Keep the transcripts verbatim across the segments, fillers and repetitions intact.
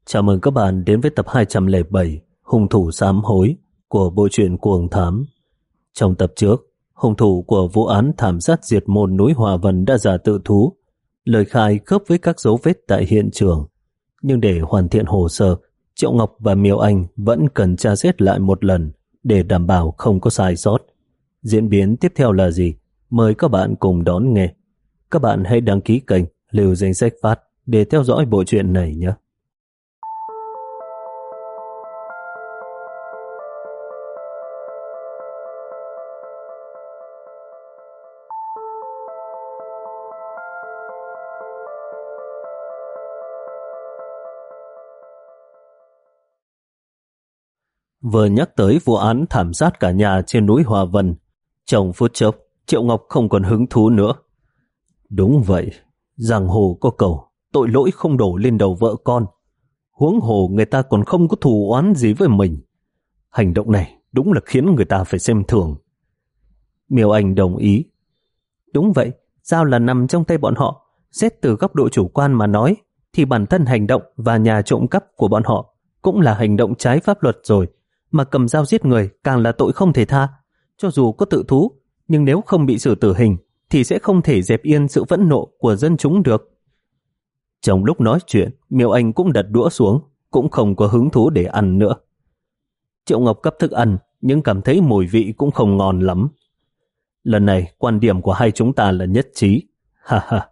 Chào mừng các bạn đến với tập hai trăm lẻ bảy Hung thủ sám hối của bộ truyện Cuồng Thám. Trong tập trước, hung thủ của vụ án thảm sát diệt môn núi Hòa Vân đã ra tự thú, lời khai khớp với các dấu vết tại hiện trường. Nhưng để hoàn thiện hồ sơ, Triệu Ngọc và Miêu Anh vẫn cần tra xét lại một lần để đảm bảo không có sai sót. Diễn biến tiếp theo là gì? Mời các bạn cùng đón nghe. Các bạn hãy đăng ký kênh, lưu danh sách phát để theo dõi bộ truyện này nhé. Vừa nhắc tới vụ án thảm sát cả nhà trên núi Hòa Vân, trong phút chốc, Triệu Ngọc không còn hứng thú nữa. Đúng vậy, giang hồ có câu, tội lỗi không đổ lên đầu vợ con. Huống hồ người ta còn không có thù oán gì với mình. Hành động này đúng là khiến người ta phải xem thường. Miêu Anh đồng ý. Đúng vậy, Giao là nằm trong tay bọn họ. Xét từ góc độ chủ quan mà nói, thì bản thân hành động và nhà trộm cắp của bọn họ cũng là hành động trái pháp luật rồi. Mà cầm dao giết người càng là tội không thể tha. Cho dù có tự thú, nhưng nếu không bị xử tử hình thì sẽ không thể dẹp yên sự phẫn nộ của dân chúng được. Trong lúc nói chuyện, Miêu Anh cũng đặt đũa xuống, cũng không có hứng thú để ăn nữa. Triệu Ngọc cấp thức ăn, nhưng cảm thấy mùi vị cũng không ngon lắm. Lần này, quan điểm của hai chúng ta là nhất trí. Ha ha.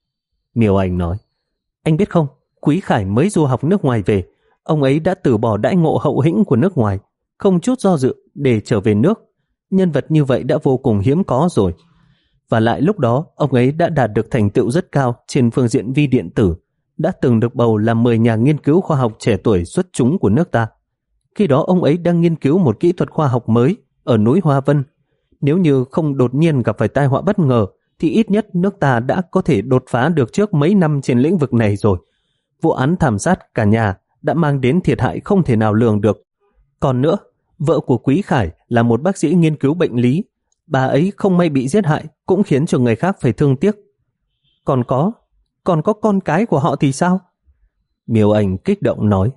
Miêu Anh nói, anh biết không, Quý Khải mới du học nước ngoài về, ông ấy đã từ bỏ đãi ngộ hậu hĩnh của nước ngoài, không chút do dự để trở về nước. Nhân vật như vậy đã vô cùng hiếm có rồi. Và lại lúc đó, ông ấy đã đạt được thành tựu rất cao trên phương diện vi điện tử, đã từng được bầu làm mười nhà nghiên cứu khoa học trẻ tuổi xuất chúng của nước ta. Khi đó ông ấy đang nghiên cứu một kỹ thuật khoa học mới ở núi Hoa Vân. Nếu như không đột nhiên gặp phải tai họa bất ngờ, thì ít nhất nước ta đã có thể đột phá được trước mấy năm trên lĩnh vực này rồi. Vụ án thảm sát cả nhà đã mang đến thiệt hại không thể nào lường được. Còn nữa, vợ của Quý Khải là một bác sĩ nghiên cứu bệnh lý. Bà ấy không may bị giết hại cũng khiến cho người khác phải thương tiếc. Còn có, còn có con cái của họ thì sao? Miêu Anh kích động nói.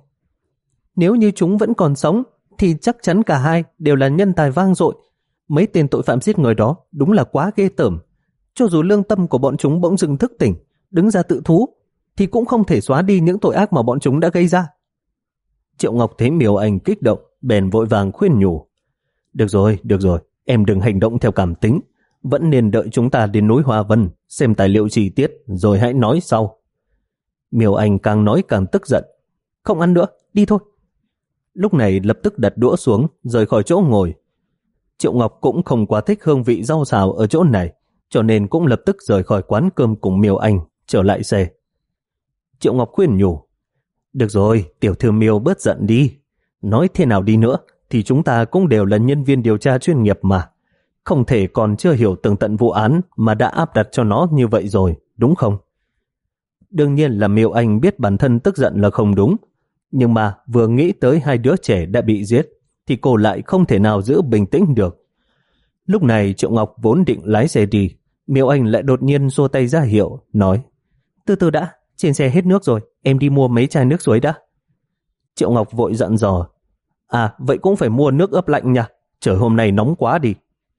Nếu như chúng vẫn còn sống, thì chắc chắn cả hai đều là nhân tài vang dội. Mấy tên tội phạm giết người đó đúng là quá ghê tởm. Cho dù lương tâm của bọn chúng bỗng dưng thức tỉnh, đứng ra tự thú, thì cũng không thể xóa đi những tội ác mà bọn chúng đã gây ra. Triệu Ngọc thấy Miêu Anh kích động, bèn vội vàng khuyên nhủ. Được rồi, được rồi, em đừng hành động theo cảm tính. Vẫn nên đợi chúng ta đến núi Hoa Vân, xem tài liệu chi tiết, rồi hãy nói sau. Miêu Anh càng nói càng tức giận. Không ăn nữa, đi thôi. Lúc này lập tức đặt đũa xuống, rời khỏi chỗ ngồi. Triệu Ngọc cũng không quá thích hương vị rau xào ở chỗ này, cho nên cũng lập tức rời khỏi quán cơm cùng Miêu Anh, trở lại xe. Triệu Ngọc khuyên nhủ. Được rồi, tiểu thư Miêu bớt giận đi. Nói thế nào đi nữa, thì chúng ta cũng đều là nhân viên điều tra chuyên nghiệp mà. Không thể còn chưa hiểu tường tận vụ án mà đã áp đặt cho nó như vậy rồi, đúng không? Đương nhiên là Miêu Anh biết bản thân tức giận là không đúng, nhưng mà vừa nghĩ tới hai đứa trẻ đã bị giết, thì cô lại không thể nào giữ bình tĩnh được. Lúc này Triệu Ngọc vốn định lái xe đi, Miêu Anh lại đột nhiên xua tay ra hiệu, nói. Từ từ đã, trên xe hết nước rồi, em đi mua mấy chai nước suối đã. Triệu Ngọc vội dặn dò. À, vậy cũng phải mua nước ướp lạnh nha, trời hôm nay nóng quá đi.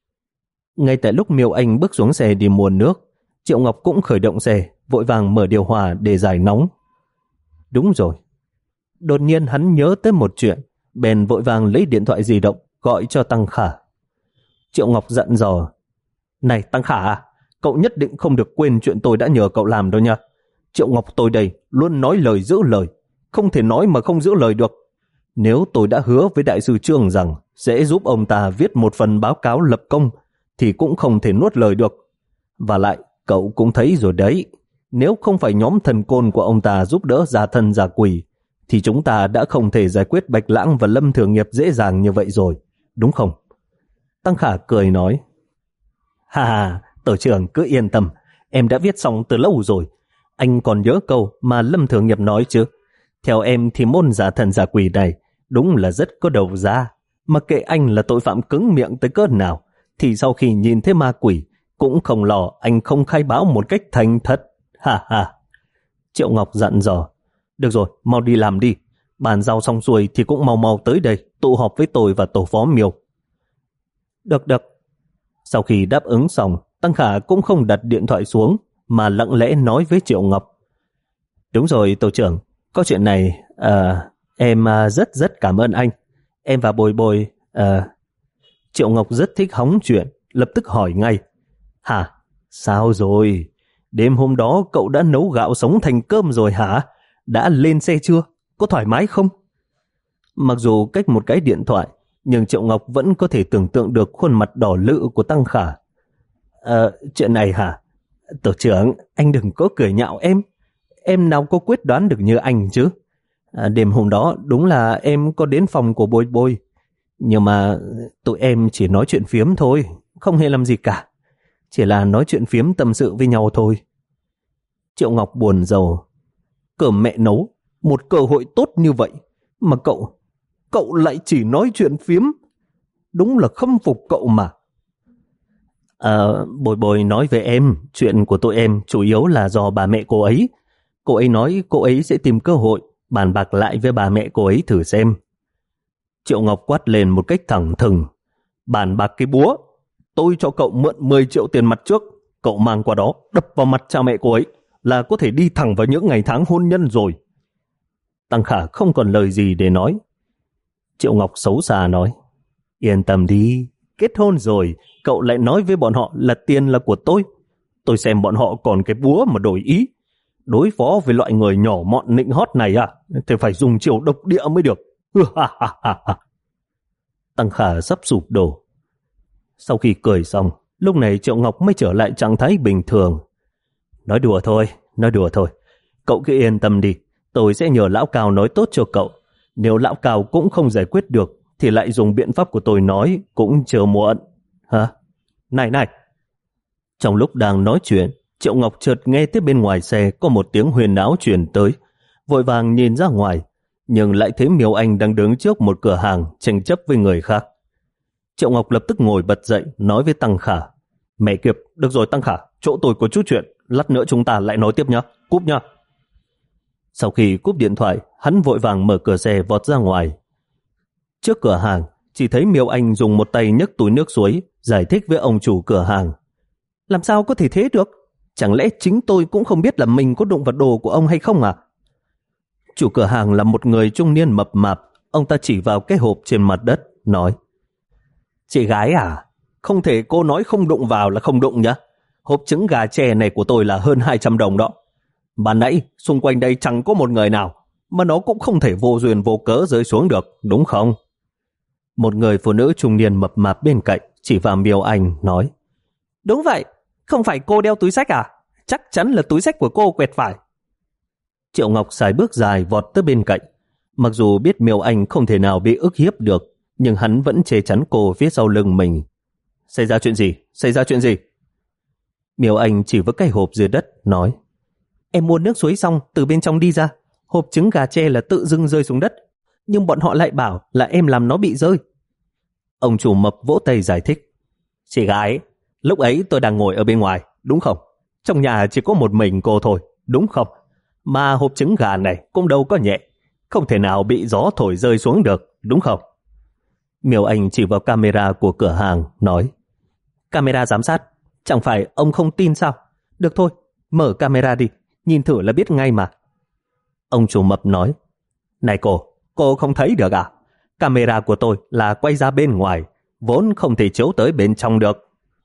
Ngay tại lúc Miêu Anh bước xuống xe đi mua nước, Triệu Ngọc cũng khởi động xe, vội vàng mở điều hòa để giải nóng. Đúng rồi. Đột nhiên hắn nhớ tới một chuyện, bèn vội vàng lấy điện thoại di động, gọi cho Tăng Khả. Triệu Ngọc dặn dò. Này Tăng Khả à, cậu nhất định không được quên chuyện tôi đã nhờ cậu làm đâu nha. Triệu Ngọc tôi đây luôn nói lời giữ lời, không thể nói mà không giữ lời được. Nếu tôi đã hứa với đại sư Trương rằng sẽ giúp ông ta viết một phần báo cáo lập công, thì cũng không thể nuốt lời được. Và lại, cậu cũng thấy rồi đấy, nếu không phải nhóm thần côn của ông ta giúp đỡ giả thân giả quỷ, thì chúng ta đã không thể giải quyết Bạch Lãng và Lâm Thường Nghiệp dễ dàng như vậy rồi, đúng không? Tăng Khả cười nói. Hà hà, tổ trưởng cứ yên tâm, em đã viết xong từ lâu rồi. Anh còn nhớ câu mà Lâm Thường Nghiệp nói chứ? Theo em thì môn giả thần giả quỷ này đúng là rất có đầu ra. Mặc kệ anh là tội phạm cứng miệng tới cỡ nào, thì sau khi nhìn thấy ma quỷ, cũng không lo anh không khai báo một cách thành thật. Ha ha. Triệu Ngọc dặn dò. Được rồi, mau đi làm đi. Bàn giao xong xuôi thì cũng mau mau tới đây tụ họp với tôi và tổ phó Miêu. Được được. Sau khi đáp ứng xong, Tăng Khả cũng không đặt điện thoại xuống mà lặng lẽ nói với Triệu Ngọc. Đúng rồi tổ trưởng, có chuyện này à, em à, rất rất cảm ơn anh. Em và Bồi Bồi à... Triệu Ngọc rất thích hóng chuyện, lập tức hỏi ngay. Hả? Sao rồi? Đêm hôm đó cậu đã nấu gạo sống thành cơm rồi hả? Đã lên xe chưa? Có thoải mái không? Mặc dù cách một cái điện thoại, nhưng Triệu Ngọc vẫn có thể tưởng tượng được khuôn mặt đỏ lự của Tăng Khả. Ờ, chuyện này hả? Tổ trưởng, anh đừng có cười nhạo em. Em nào có quyết đoán được như anh chứ. À, đêm hôm đó đúng là em có đến phòng của Bồi Bồi. Nhưng mà tụi em chỉ nói chuyện phiếm thôi, không hề làm gì cả. Chỉ là nói chuyện phiếm tâm sự với nhau thôi. Triệu Ngọc buồn rầu. Cơm mẹ nấu, một cơ hội tốt như vậy, mà cậu, cậu lại chỉ nói chuyện phiếm. Đúng là khâm phục cậu mà. À, Bồi Bồi nói với em, chuyện của tụi em chủ yếu là do bà mẹ cô ấy. Cô ấy nói cô ấy sẽ tìm cơ hội bàn bạc lại với bà mẹ cô ấy thử xem. Triệu Ngọc quát lên một cách thẳng thừng. Bàn bạc cái búa, tôi cho cậu mượn mười triệu tiền mặt trước, cậu mang qua đó đập vào mặt cha mẹ cô ấy là có thể đi thẳng vào những ngày tháng hôn nhân rồi. Tăng Khả không còn lời gì để nói. Triệu Ngọc xấu xa nói, yên tâm đi, kết hôn rồi, cậu lại nói với bọn họ là tiền là của tôi. Tôi xem bọn họ còn cái búa mà đổi ý. Đối phó với loại người nhỏ mọn nịnh hót này à, thì phải dùng chiều độc địa mới được. Tăng Khả sắp sụp đổ. Sau khi cười xong, lúc này Triệu Ngọc mới trở lại trạng thái bình thường. Nói đùa thôi, nói đùa thôi. Cậu cứ yên tâm đi, tôi sẽ nhờ lão Cao nói tốt cho cậu. Nếu lão Cao cũng không giải quyết được, thì lại dùng biện pháp của tôi nói cũng chưa muộn. Hả? Này này! Trong lúc đang nói chuyện, Triệu Ngọc chợt nghe tiếp bên ngoài xe có một tiếng huyền náo truyền tới. Vội vàng nhìn ra ngoài, nhưng lại thấy Miêu Anh đang đứng trước một cửa hàng tranh chấp với người khác. Triệu Ngọc lập tức ngồi bật dậy nói với Tăng Khả. Mẹ kiếp, được rồi Tăng Khả, chỗ tôi có chút chuyện, lát nữa chúng ta lại nói tiếp nhé, cúp nhá. Sau khi cúp điện thoại, hắn vội vàng mở cửa xe vọt ra ngoài. Trước cửa hàng, chỉ thấy Miêu Anh dùng một tay nhấc túi nước suối, giải thích với ông chủ cửa hàng. Làm sao có thể thế được? Chẳng lẽ chính tôi cũng không biết là mình có đụng vào đồ của ông hay không à? Chủ cửa hàng là một người trung niên mập mạp. Ông ta chỉ vào cái hộp trên mặt đất, nói. Chị gái à, không thể cô nói không đụng vào là không đụng nhá. Hộp trứng gà tre này của tôi là hơn hai trăm đồng đó. Ban nãy xung quanh đây chẳng có một người nào, mà nó cũng không thể vô duyên vô cớ rơi xuống được, đúng không? Một người phụ nữ trung niên mập mạp bên cạnh chỉ vào Miêu Anh nói. Đúng vậy, không phải cô đeo túi xách à? Chắc chắn là túi xách của cô quẹt phải. Triệu Ngọc xài bước dài vọt tới bên cạnh. Mặc dù biết Miêu Anh không thể nào bị ức hiếp được, nhưng hắn vẫn che chắn cô phía sau lưng mình. Xảy ra chuyện gì? Xảy ra chuyện gì? Miêu Anh chỉ với cái hộp dưới đất, nói. Em mua nước suối xong từ bên trong đi ra. Hộp trứng gà tre là tự dưng rơi xuống đất. Nhưng bọn họ lại bảo là em làm nó bị rơi. Ông chủ mập vỗ tay giải thích. Chị gái, lúc ấy tôi đang ngồi ở bên ngoài, đúng không? Trong nhà chỉ có một mình cô thôi, đúng không? Mà hộp trứng gà này cũng đâu có nhẹ, không thể nào bị gió thổi rơi xuống được, đúng không? Miêu Anh chỉ vào camera của cửa hàng, nói. Camera giám sát, chẳng phải ông không tin sao? Được thôi, mở camera đi, nhìn thử là biết ngay mà. Ông chủ mập nói. Này cô, cô không thấy được à? Camera của tôi là quay ra bên ngoài, vốn không thể chiếu tới bên trong được.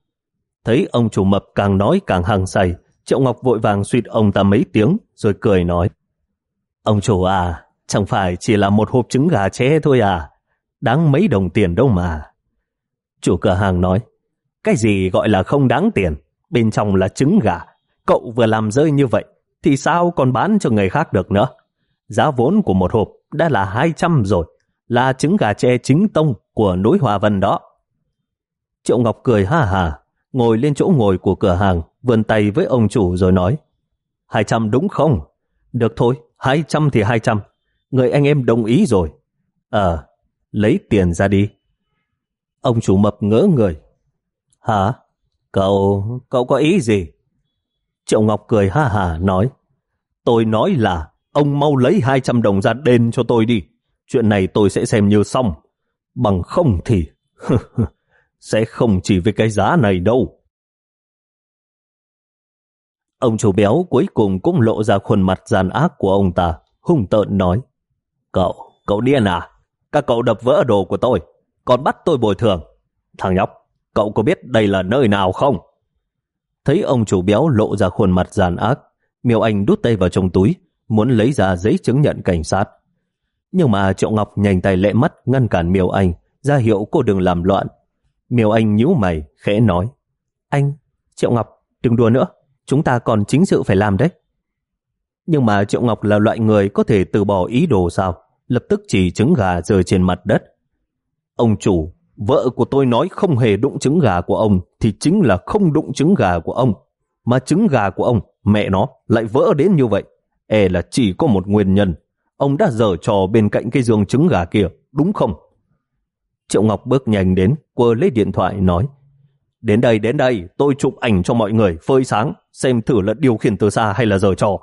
Thấy ông chủ mập càng nói càng hăng say, Triệu Ngọc vội vàng suýt ông ta mấy tiếng rồi cười nói. Ông chủ à, chẳng phải chỉ là một hộp trứng gà tre thôi à? Đáng mấy đồng tiền đâu mà. Chủ cửa hàng nói. Cái gì gọi là không đáng tiền? Bên trong là trứng gà. Cậu vừa làm rơi như vậy thì sao còn bán cho người khác được nữa? Giá vốn của một hộp đã là hai trăm rồi, là trứng gà tre chính tông của núi Hòa Vân đó. Triệu Ngọc cười ha hà, ngồi lên chỗ ngồi của cửa hàng, vươn tay với ông chủ rồi nói. Hai trăm đúng không? Được thôi, hai trăm thì hai trăm. Người anh em đồng ý rồi. Ờ, lấy tiền ra đi. Ông chủ mập ngỡ người. Hả? Cậu, cậu có ý gì? Triệu Ngọc cười ha hà nói. Tôi nói là ông mau lấy hai trăm đồng ra đền cho tôi đi. Chuyện này tôi sẽ xem như xong. Bằng không thì sẽ không chỉ với cái giá này đâu. Ông chủ béo cuối cùng cũng lộ ra khuôn mặt gian ác của ông ta, hung tợn nói: Cậu, cậu điên à? Các cậu đập vỡ đồ của tôi, còn bắt tôi bồi thường. Thằng nhóc, cậu có biết đây là nơi nào không? Thấy ông chủ béo lộ ra khuôn mặt gian ác, Miêu Anh đút tay vào trong túi, muốn lấy ra giấy chứng nhận cảnh sát. Nhưng mà Triệu Ngọc nhanh tay lẹ mắt ngăn cản Miêu Anh, ra hiệu cô đừng làm loạn. Miêu Anh nhíu mày, khẽ nói: Anh, Triệu Ngọc, đừng đùa nữa, chúng ta còn chính sự phải làm đấy. Nhưng mà Triệu Ngọc là loại người có thể từ bỏ ý đồ sao? Lập tức chỉ trứng gà rơi trên mặt đất. Ông chủ, vợ của tôi nói không hề đụng trứng gà của ông thì chính là không đụng trứng gà của ông. Mà trứng gà của ông, mẹ nó, lại vỡ đến như vậy. E là chỉ có một nguyên nhân. Ông đã giở trò bên cạnh cái giường trứng gà kia, đúng không? Triệu Ngọc bước nhanh đến, quơ lấy điện thoại nói: Đến đây, đến đây, tôi chụp ảnh cho mọi người phơi sáng, xem thử là điều khiển từ xa hay là giở trò.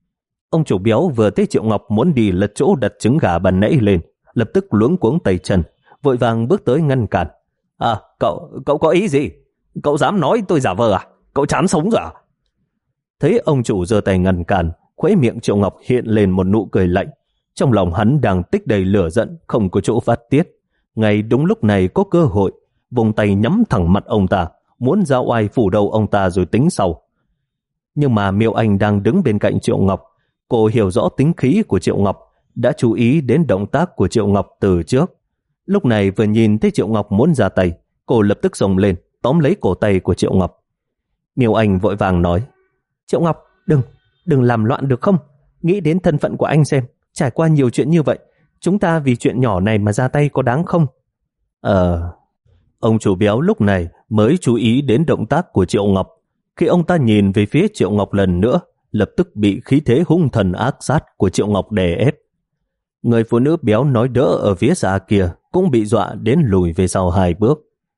Ông chủ béo vừa thấy Triệu Ngọc muốn đi lật chỗ đặt trứng gà ban nãy lên, lập tức luống cuống tay chân, vội vàng bước tới ngăn cản. À, cậu, cậu có ý gì? Cậu dám nói tôi giả vờ à? Cậu chán sống rồi à? Thấy ông chủ giơ tay ngăn cản, khóe miệng Triệu Ngọc hiện lên một nụ cười lạnh. Trong lòng hắn đang tích đầy lửa giận, không có chỗ phát tiết. Ngay đúng lúc này có cơ hội, vùng tay nhắm thẳng mặt ông ta, muốn ra oai phủ đầu ông ta rồi tính sau. Nhưng mà Miêu Anh đang đứng bên cạnh Triệu Ngọc. Cô hiểu rõ tính khí của Triệu Ngọc, đã chú ý đến động tác của Triệu Ngọc từ trước. Lúc này vừa nhìn thấy Triệu Ngọc muốn ra tay, cô lập tức xông lên, tóm lấy cổ tay của Triệu Ngọc. Miêu Anh vội vàng nói: Triệu Ngọc, đừng, đừng làm loạn được không? Nghĩ đến thân phận của anh xem, trải qua nhiều chuyện như vậy, chúng ta vì chuyện nhỏ này mà ra tay có đáng không? Ờ... Ông chủ béo lúc này mới chú ý đến động tác của Triệu Ngọc. Khi ông ta nhìn về phía Triệu Ngọc lần nữa, lập tức bị khí thế hung thần ác sát của Triệu Ngọc đè ép. Người phụ nữ béo nói đỡ ở phía xa kia cũng bị dọa đến lùi về sau hai bước.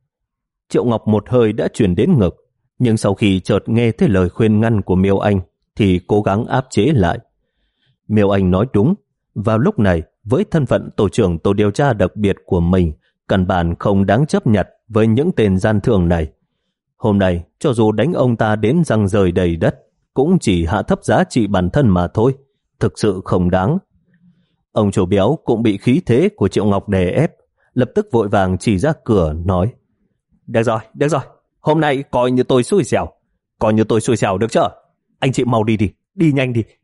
Triệu Ngọc một hơi đã chuyển đến ngực, nhưng sau khi chợt nghe thấy lời khuyên ngăn của Miêu Anh thì cố gắng áp chế lại. Miêu Anh nói đúng, vào lúc này với thân phận tổ trưởng tổ điều tra đặc biệt của mình, căn bản không đáng chấp nhận với những tên gian thương này. Hôm nay, cho dù đánh ông ta đến răng rời đầy đất, cũng chỉ hạ thấp giá trị bản thân mà thôi, thực sự không đáng. Ông chủ béo cũng bị khí thế của Triệu Ngọc đè ép, lập tức vội vàng chỉ ra cửa nói: Được rồi, được rồi, hôm nay coi như tôi xui xẻo, coi như tôi xui xẻo được chưa? Anh chị mau đi đi, đi nhanh đi.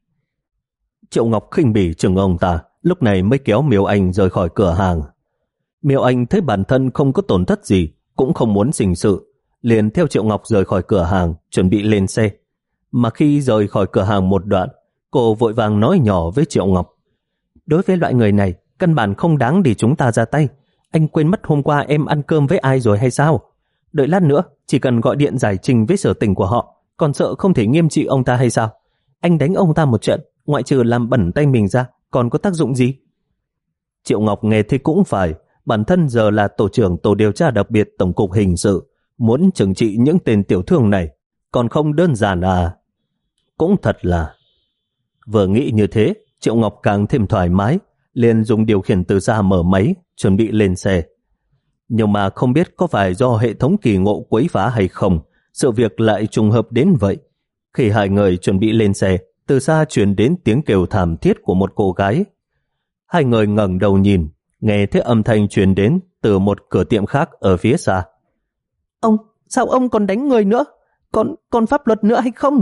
Triệu Ngọc khinh bỉ chừng ông ta, lúc này mới kéo Miêu Anh rời khỏi cửa hàng. Miêu Anh thấy bản thân không có tổn thất gì, cũng không muốn sinh sự, liền theo Triệu Ngọc rời khỏi cửa hàng, chuẩn bị lên xe. Mà khi rời khỏi cửa hàng một đoạn, cô vội vàng nói nhỏ với Triệu Ngọc: Đối với loại người này, căn bản không đáng để chúng ta ra tay. Anh quên mất hôm qua em ăn cơm với ai rồi hay sao? Đợi lát nữa, chỉ cần gọi điện giải trình với sở tình của họ, còn sợ không thể nghiêm trị ông ta hay sao? Anh đánh ông ta một trận, ngoại trừ làm bẩn tay mình ra, còn có tác dụng gì? Triệu Ngọc nghe thì cũng phải, bản thân giờ là tổ trưởng tổ điều tra đặc biệt tổng cục hình sự, muốn trừng trị những tên tiểu thương này, còn không đơn giản à? Cũng thật là... Vừa nghĩ như thế, Triệu Ngọc càng thêm thoải mái, liền dùng điều khiển từ xa mở máy, chuẩn bị lên xe. Nhưng mà không biết có phải do hệ thống kỳ ngộ quấy phá hay không, sự việc lại trùng hợp đến vậy. Khi hai người chuẩn bị lên xe, từ xa truyền đến tiếng kêu thảm thiết của một cô gái. Hai người ngẩng đầu nhìn, nghe thấy âm thanh truyền đến từ một cửa tiệm khác ở phía xa. Ông, sao ông còn đánh người nữa? Còn, còn pháp luật nữa hay không?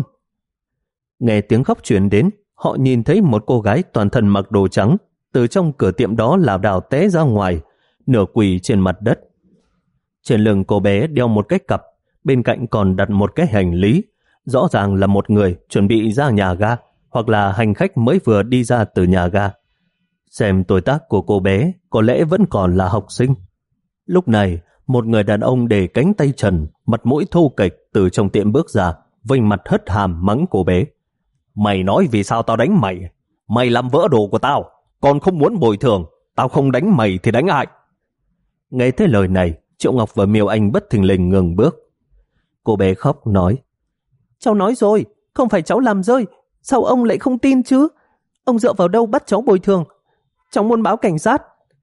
Nghe tiếng khóc truyền đến, họ nhìn thấy một cô gái toàn thân mặc đồ trắng, từ trong cửa tiệm đó lảo đảo té ra ngoài, nửa quỳ trên mặt đất. Trên lưng cô bé đeo một cái cặp, bên cạnh còn đặt một cái hành lý, rõ ràng là một người chuẩn bị ra nhà ga, hoặc là hành khách mới vừa đi ra từ nhà ga. Xem tuổi tác của cô bé, có lẽ vẫn còn là học sinh. Lúc này, một người đàn ông để cánh tay trần, mặt mũi thô kệch từ trong tiệm bước ra, vênh mặt hất hàm mắng cô bé. Mày nói vì sao tao đánh mày? Mày làm vỡ đồ của tao, còn không muốn bồi thường. Tao không đánh mày thì đánh ai? Nghe thấy lời này, Triệu Ngọc và Miêu Anh bất thình lình ngừng bước. Cô bé khóc nói: Cháu nói rồi, không phải cháu làm rơi. Sao ông lại không tin chứ? Ông dựa vào đâu bắt cháu bồi thường? Cháu muốn báo cảnh sát.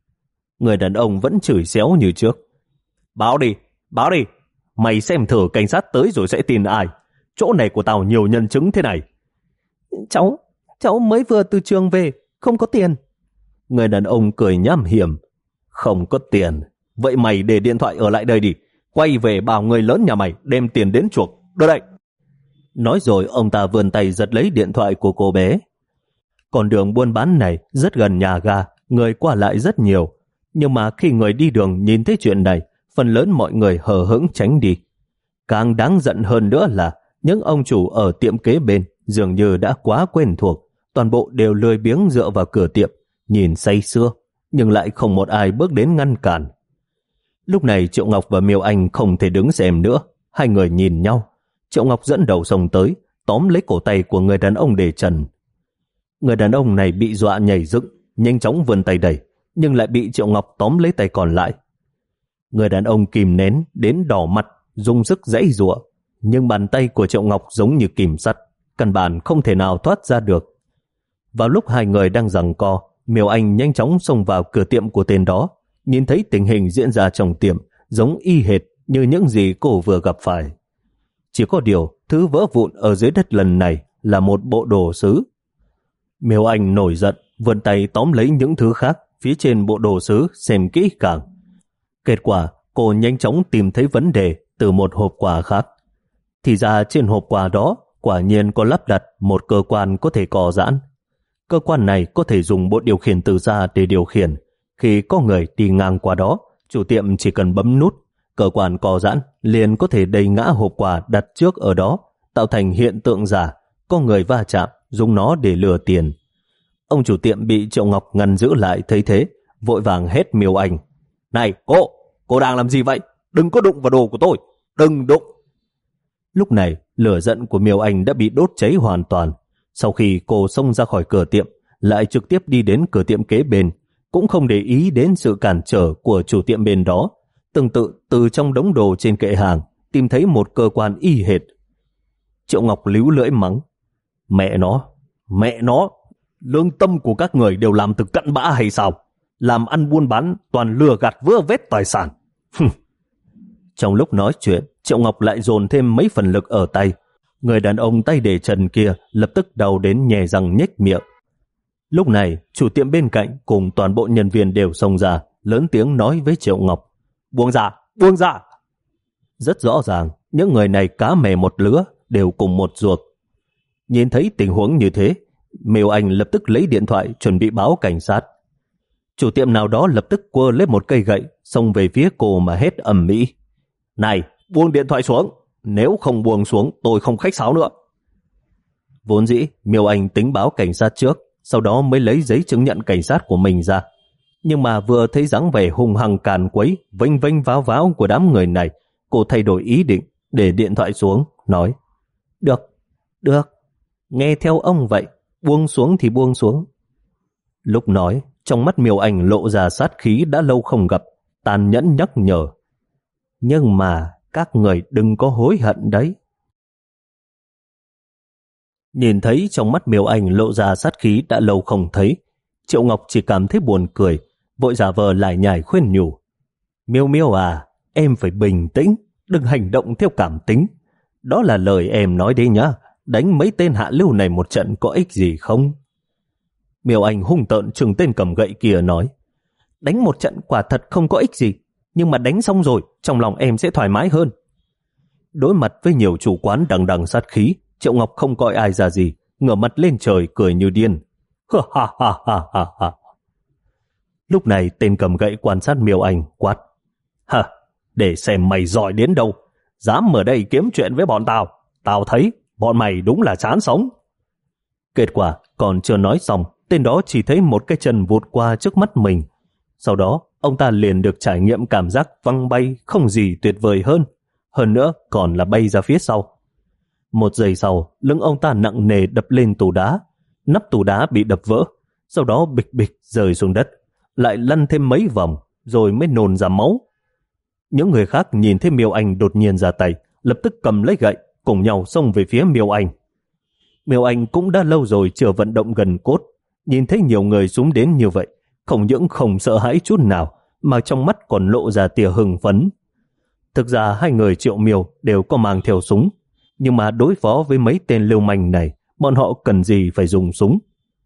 Người đàn ông vẫn chửi xéo như trước. Báo đi, báo đi. Mày xem thử cảnh sát tới rồi sẽ tin ai. Chỗ này của tao nhiều nhân chứng thế này. Cháu, cháu mới vừa từ trường về, không có tiền. Người đàn ông cười nham hiểm. Không có tiền. Vậy mày để điện thoại ở lại đây đi. Quay về bảo người lớn nhà mày đem tiền đến chuộc. Đưa đây. Nói rồi ông ta vươn tay giật lấy điện thoại của cô bé. Con đường buôn bán này rất gần nhà ga, người qua lại rất nhiều. Nhưng mà khi người đi đường nhìn thấy chuyện này, phần lớn mọi người hờ hững tránh đi. Càng đáng giận hơn nữa là những ông chủ ở tiệm kế bên dường như đã quá quen thuộc, toàn bộ đều lười biếng dựa vào cửa tiệm, nhìn say sưa, nhưng lại không một ai bước đến ngăn cản. Lúc này Triệu Ngọc và Miêu Anh không thể đứng xem nữa, hai người nhìn nhau. Triệu Ngọc dẫn đầu xông tới, tóm lấy cổ tay của người đàn ông để trần. Người đàn ông này bị dọa nhảy dựng, nhanh chóng vươn tay đẩy, nhưng lại bị Triệu Ngọc tóm lấy tay còn lại. Người đàn ông kìm nén đến đỏ mặt, dùng sức giãy giụa, nhưng bàn tay của Triệu Ngọc giống như kìm sắt, căn bản không thể nào thoát ra được. Vào lúc hai người đang giằng co, Miêu Anh nhanh chóng xông vào cửa tiệm của tên đó, nhìn thấy tình hình diễn ra trong tiệm giống y hệt như những gì cô vừa gặp phải. Chỉ có điều, thứ vỡ vụn ở dưới đất lần này là một bộ đồ sứ. Miêu Anh nổi giận, vươn tay tóm lấy những thứ khác phía trên bộ đồ sứ xem kỹ càng. Kết quả, cô nhanh chóng tìm thấy vấn đề từ một hộp quà khác. Thì ra trên hộp quà đó quả nhiên có lắp đặt một cơ quan có thể co giãn. Cơ quan này có thể dùng bộ điều khiển từ xa để điều khiển. Khi có người đi ngang qua đó, chủ tiệm chỉ cần bấm nút, cơ quan co giãn liền có thể đẩy ngã hộp quà đặt trước ở đó, tạo thành hiện tượng giả, có người va chạm, dùng nó để lừa tiền. Ông chủ tiệm bị Triệu Ngọc ngăn giữ lại thấy thế, vội vàng hét Miêu Anh. Này cô, cô đang làm gì vậy? Đừng có đụng vào đồ của tôi, đừng đụng. Lúc này, lửa giận của Miêu Anh đã bị đốt cháy hoàn toàn. Sau khi cô xông ra khỏi cửa tiệm, lại trực tiếp đi đến cửa tiệm kế bên, cũng không để ý đến sự cản trở của chủ tiệm bên đó. Tương tự từ trong đống đồ trên kệ hàng, tìm thấy một cơ quan y hệt. Triệu Ngọc líu lưỡi mắng. Mẹ nó, mẹ nó, lương tâm của các người đều làm từ cặn bã hay sao? Làm ăn buôn bán toàn lừa gạt vơ vét tài sản. Trong lúc nói chuyện, Triệu Ngọc lại dồn thêm mấy phần lực ở tay. Người đàn ông tay để trần kia lập tức đau đến nhè răng nhếch miệng. Lúc này, chủ tiệm bên cạnh cùng toàn bộ nhân viên đều xông ra, lớn tiếng nói với Triệu Ngọc. Buông ra, buông ra. Rất rõ ràng, những người này cá mè một lứa, đều cùng một ruột. Nhìn thấy tình huống như thế, Miêu Anh lập tức lấy điện thoại chuẩn bị báo cảnh sát. Chủ tiệm nào đó lập tức quơ lấy một cây gậy, xông về phía cô mà hét ầm ĩ. Này, buông điện thoại xuống. Nếu không buông xuống, tôi không khách sáo nữa. Vốn dĩ, Miêu Anh tính báo cảnh sát trước, sau đó mới lấy giấy chứng nhận cảnh sát của mình ra. Nhưng mà vừa thấy dáng vẻ hung hăng càn quấy, vênh vênh váo váo của đám người này, cô thay đổi ý định, để điện thoại xuống, nói. Được, được, nghe theo ông vậy, buông xuống thì buông xuống. Lúc nói, trong mắt Miêu Anh lộ ra sát khí đã lâu không gặp, tàn nhẫn nhắc nhở. Nhưng mà các người đừng có hối hận đấy. Nhìn thấy trong mắt Miêu Anh lộ ra sát khí đã lâu không thấy, Triệu Ngọc chỉ cảm thấy buồn cười, vội giả vờ lải nhải khuyên nhủ. Miêu Miêu à, em phải bình tĩnh, đừng hành động theo cảm tính. Đó là lời em nói đấy nhá, đánh mấy tên hạ lưu này một trận có ích gì không? Miêu Anh hung tợn trừng tên cầm gậy kia nói. Đánh một trận quả thật không có ích gì, nhưng mà đánh xong rồi, trong lòng em sẽ thoải mái hơn. Đối mặt với nhiều chủ quán đằng đằng sát khí, Triệu Ngọc không coi ai ra gì, ngửa mặt lên trời cười như điên. Ha ha ha ha ha ha. Lúc này tên cầm gậy quan sát Miêu Anh quát. Hả, để xem mày giỏi đến đâu, dám ở đây kiếm chuyện với bọn tao, tao thấy bọn mày đúng là chán sống. Kết quả còn chưa nói xong, tên đó chỉ thấy một cái chân vụt qua trước mắt mình. Sau đó, ông ta liền được trải nghiệm cảm giác văng bay không gì tuyệt vời hơn. Hơn nữa còn là bay ra phía sau. Một giây sau, lưng ông ta nặng nề đập lên tủ đá. Nắp tủ đá bị đập vỡ, sau đó bịch bịch rơi xuống đất, lại lăn thêm mấy vòng, rồi mới nôn ra máu. Những người khác nhìn thấy Miêu Anh đột nhiên ra tay, lập tức cầm lấy gậy, cùng nhau xông về phía Miêu Anh. Miêu Anh cũng đã lâu rồi chưa vận động gần cốt, Nhìn thấy nhiều người xúm đến như vậy, không những không sợ hãi chút nào, mà trong mắt còn lộ ra tia hưng phấn. Thực ra hai người Triệu Miêu đều có mang theo súng, nhưng mà đối phó với mấy tên lưu manh này, bọn họ cần gì phải dùng súng.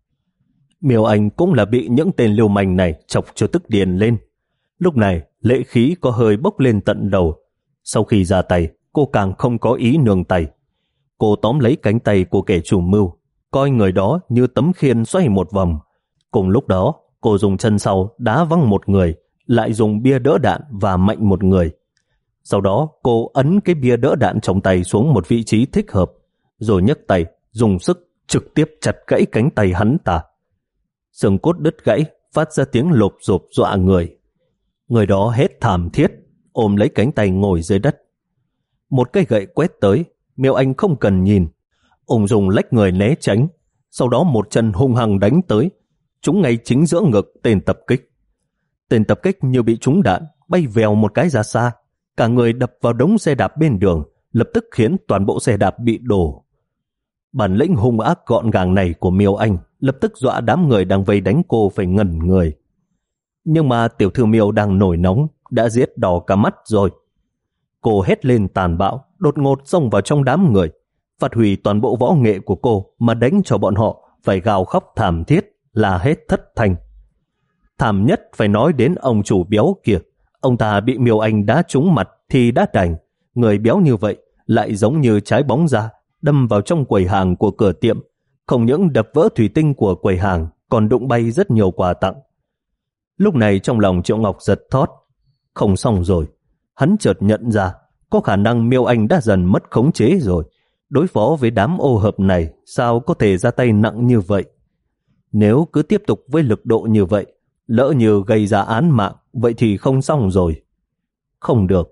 Miêu Anh cũng là bị những tên lưu manh này chọc cho tức điên lên. Lúc này, lệ khí có hơi bốc lên tận đầu. Sau khi ra tay, cô càng không có ý nương tay. Cô tóm lấy cánh tay của kẻ chủ mưu, coi người đó như tấm khiên xoay một vòng. Cùng lúc đó, cô dùng chân sau đá văng một người, lại dùng bia đỡ đạn và mạnh một người. Sau đó, cô ấn cái bia đỡ đạn trong tay xuống một vị trí thích hợp, rồi nhấc tay, dùng sức trực tiếp chặt gãy cánh tay hắn ta. Xương cốt đứt gãy, phát ra tiếng lộp rộp dọa người. Người đó hét thảm thiết, ôm lấy cánh tay ngồi dưới đất. Một cây gậy quét tới, Miêu Anh không cần nhìn, ung dung lách người né tránh, sau đó một chân hung hăng đánh tới, trúng ngay chính giữa ngực tên tập kích. Tên tập kích như bị trúng đạn, bay vèo một cái ra xa, cả người đập vào đống xe đạp bên đường, lập tức khiến toàn bộ xe đạp bị đổ. Bản lĩnh hung ác gọn gàng này của Miêu Anh lập tức dọa đám người đang vây đánh cô phải ngẩn người. Nhưng mà tiểu thư Miêu đang nổi nóng, đã giết đỏ cả mắt rồi. Cô hét lên tàn bạo, đột ngột xông vào trong đám người, phát huy toàn bộ võ nghệ của cô mà đánh cho bọn họ phải gào khóc thảm thiết, là hết thất thanh. Thảm nhất phải nói đến ông chủ béo kia. Ông ta bị Miêu Anh đá trúng mặt thì đã đành, người béo như vậy lại giống như trái bóng ra, đâm vào trong quầy hàng của cửa tiệm, không những đập vỡ thủy tinh của quầy hàng, còn đụng bay rất nhiều quà tặng. Lúc này trong lòng Triệu Ngọc giật thót, không xong rồi. Hắn chợt nhận ra có khả năng Miêu Anh đã dần mất khống chế rồi. Đối phó với đám ô hợp này sao có thể ra tay nặng như vậy? Nếu cứ tiếp tục với lực độ như vậy, lỡ như gây ra án mạng, vậy thì không xong rồi. Không được.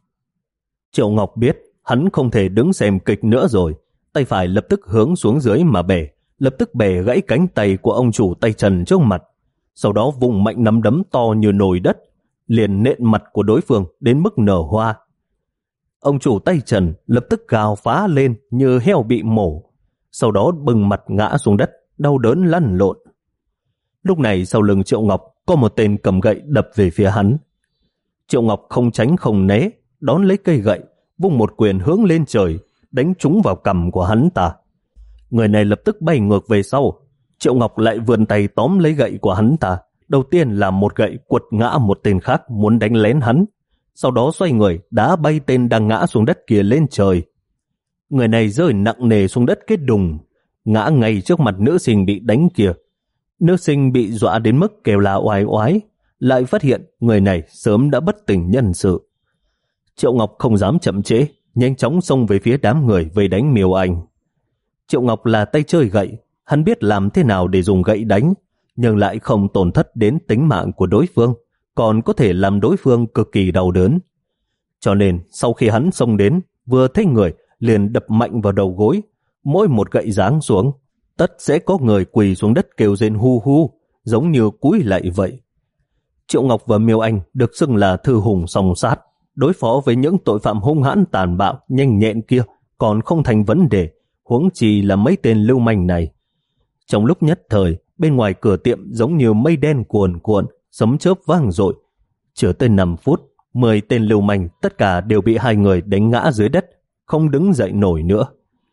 Triệu Ngọc biết hắn không thể đứng xem kịch nữa rồi, tay phải lập tức hướng xuống dưới mà bẻ, lập tức bẻ gãy cánh tay của ông chủ tay trần trước mặt, sau đó vùng mạnh nắm đấm to như nồi đất, liền nện mặt của đối phương đến mức nở hoa. Ông chủ tay trần lập tức gào phá lên như heo bị mổ, sau đó bừng mặt ngã xuống đất, đau đớn lăn lộn. Lúc này sau lưng Triệu Ngọc có một tên cầm gậy đập về phía hắn. Triệu Ngọc không tránh không né, đón lấy cây gậy, vung một quyền hướng lên trời, đánh trúng vào cằm của hắn ta. Người này lập tức bay ngược về sau. Triệu Ngọc lại vươn tay tóm lấy gậy của hắn ta. Đầu tiên là một gậy quật ngã một tên khác muốn đánh lén hắn, sau đó xoay người đá bay tên đang ngã xuống đất kia lên trời. Người này rơi nặng nề xuống đất kết đùng, ngã ngay trước mặt nữ sinh bị đánh kia. Nữ sinh bị dọa đến mức kêu la oái oái, lại phát hiện người này sớm đã bất tỉnh nhân sự. Triệu Ngọc không dám chậm trễ, nhanh chóng xông về phía đám người vây đánh Miêu Anh. Triệu Ngọc là tay chơi gậy, hắn biết làm thế nào để dùng gậy đánh, nhưng lại không tổn thất đến tính mạng của đối phương, còn có thể làm đối phương cực kỳ đau đớn. Cho nên sau khi hắn xông đến, vừa thấy người liền đập mạnh vào đầu gối, mỗi một gậy giáng xuống, tất sẽ có người quỳ xuống đất kêu rên hu hu, giống như cúi lạy vậy. Triệu Ngọc và Miêu Anh được xưng là thư hùng song sát, đối phó với những tội phạm hung hãn tàn bạo, nhanh nhẹn kia còn không thành vấn đề, huống chi là mấy tên lưu manh này. Trong lúc nhất thời, bên ngoài cửa tiệm giống như mây đen cuồn cuộn, sấm chớp vang dội. Chưa tới năm phút, mười tên lưu manh tất cả đều bị hai người đánh ngã dưới đất, không đứng dậy nổi nữa.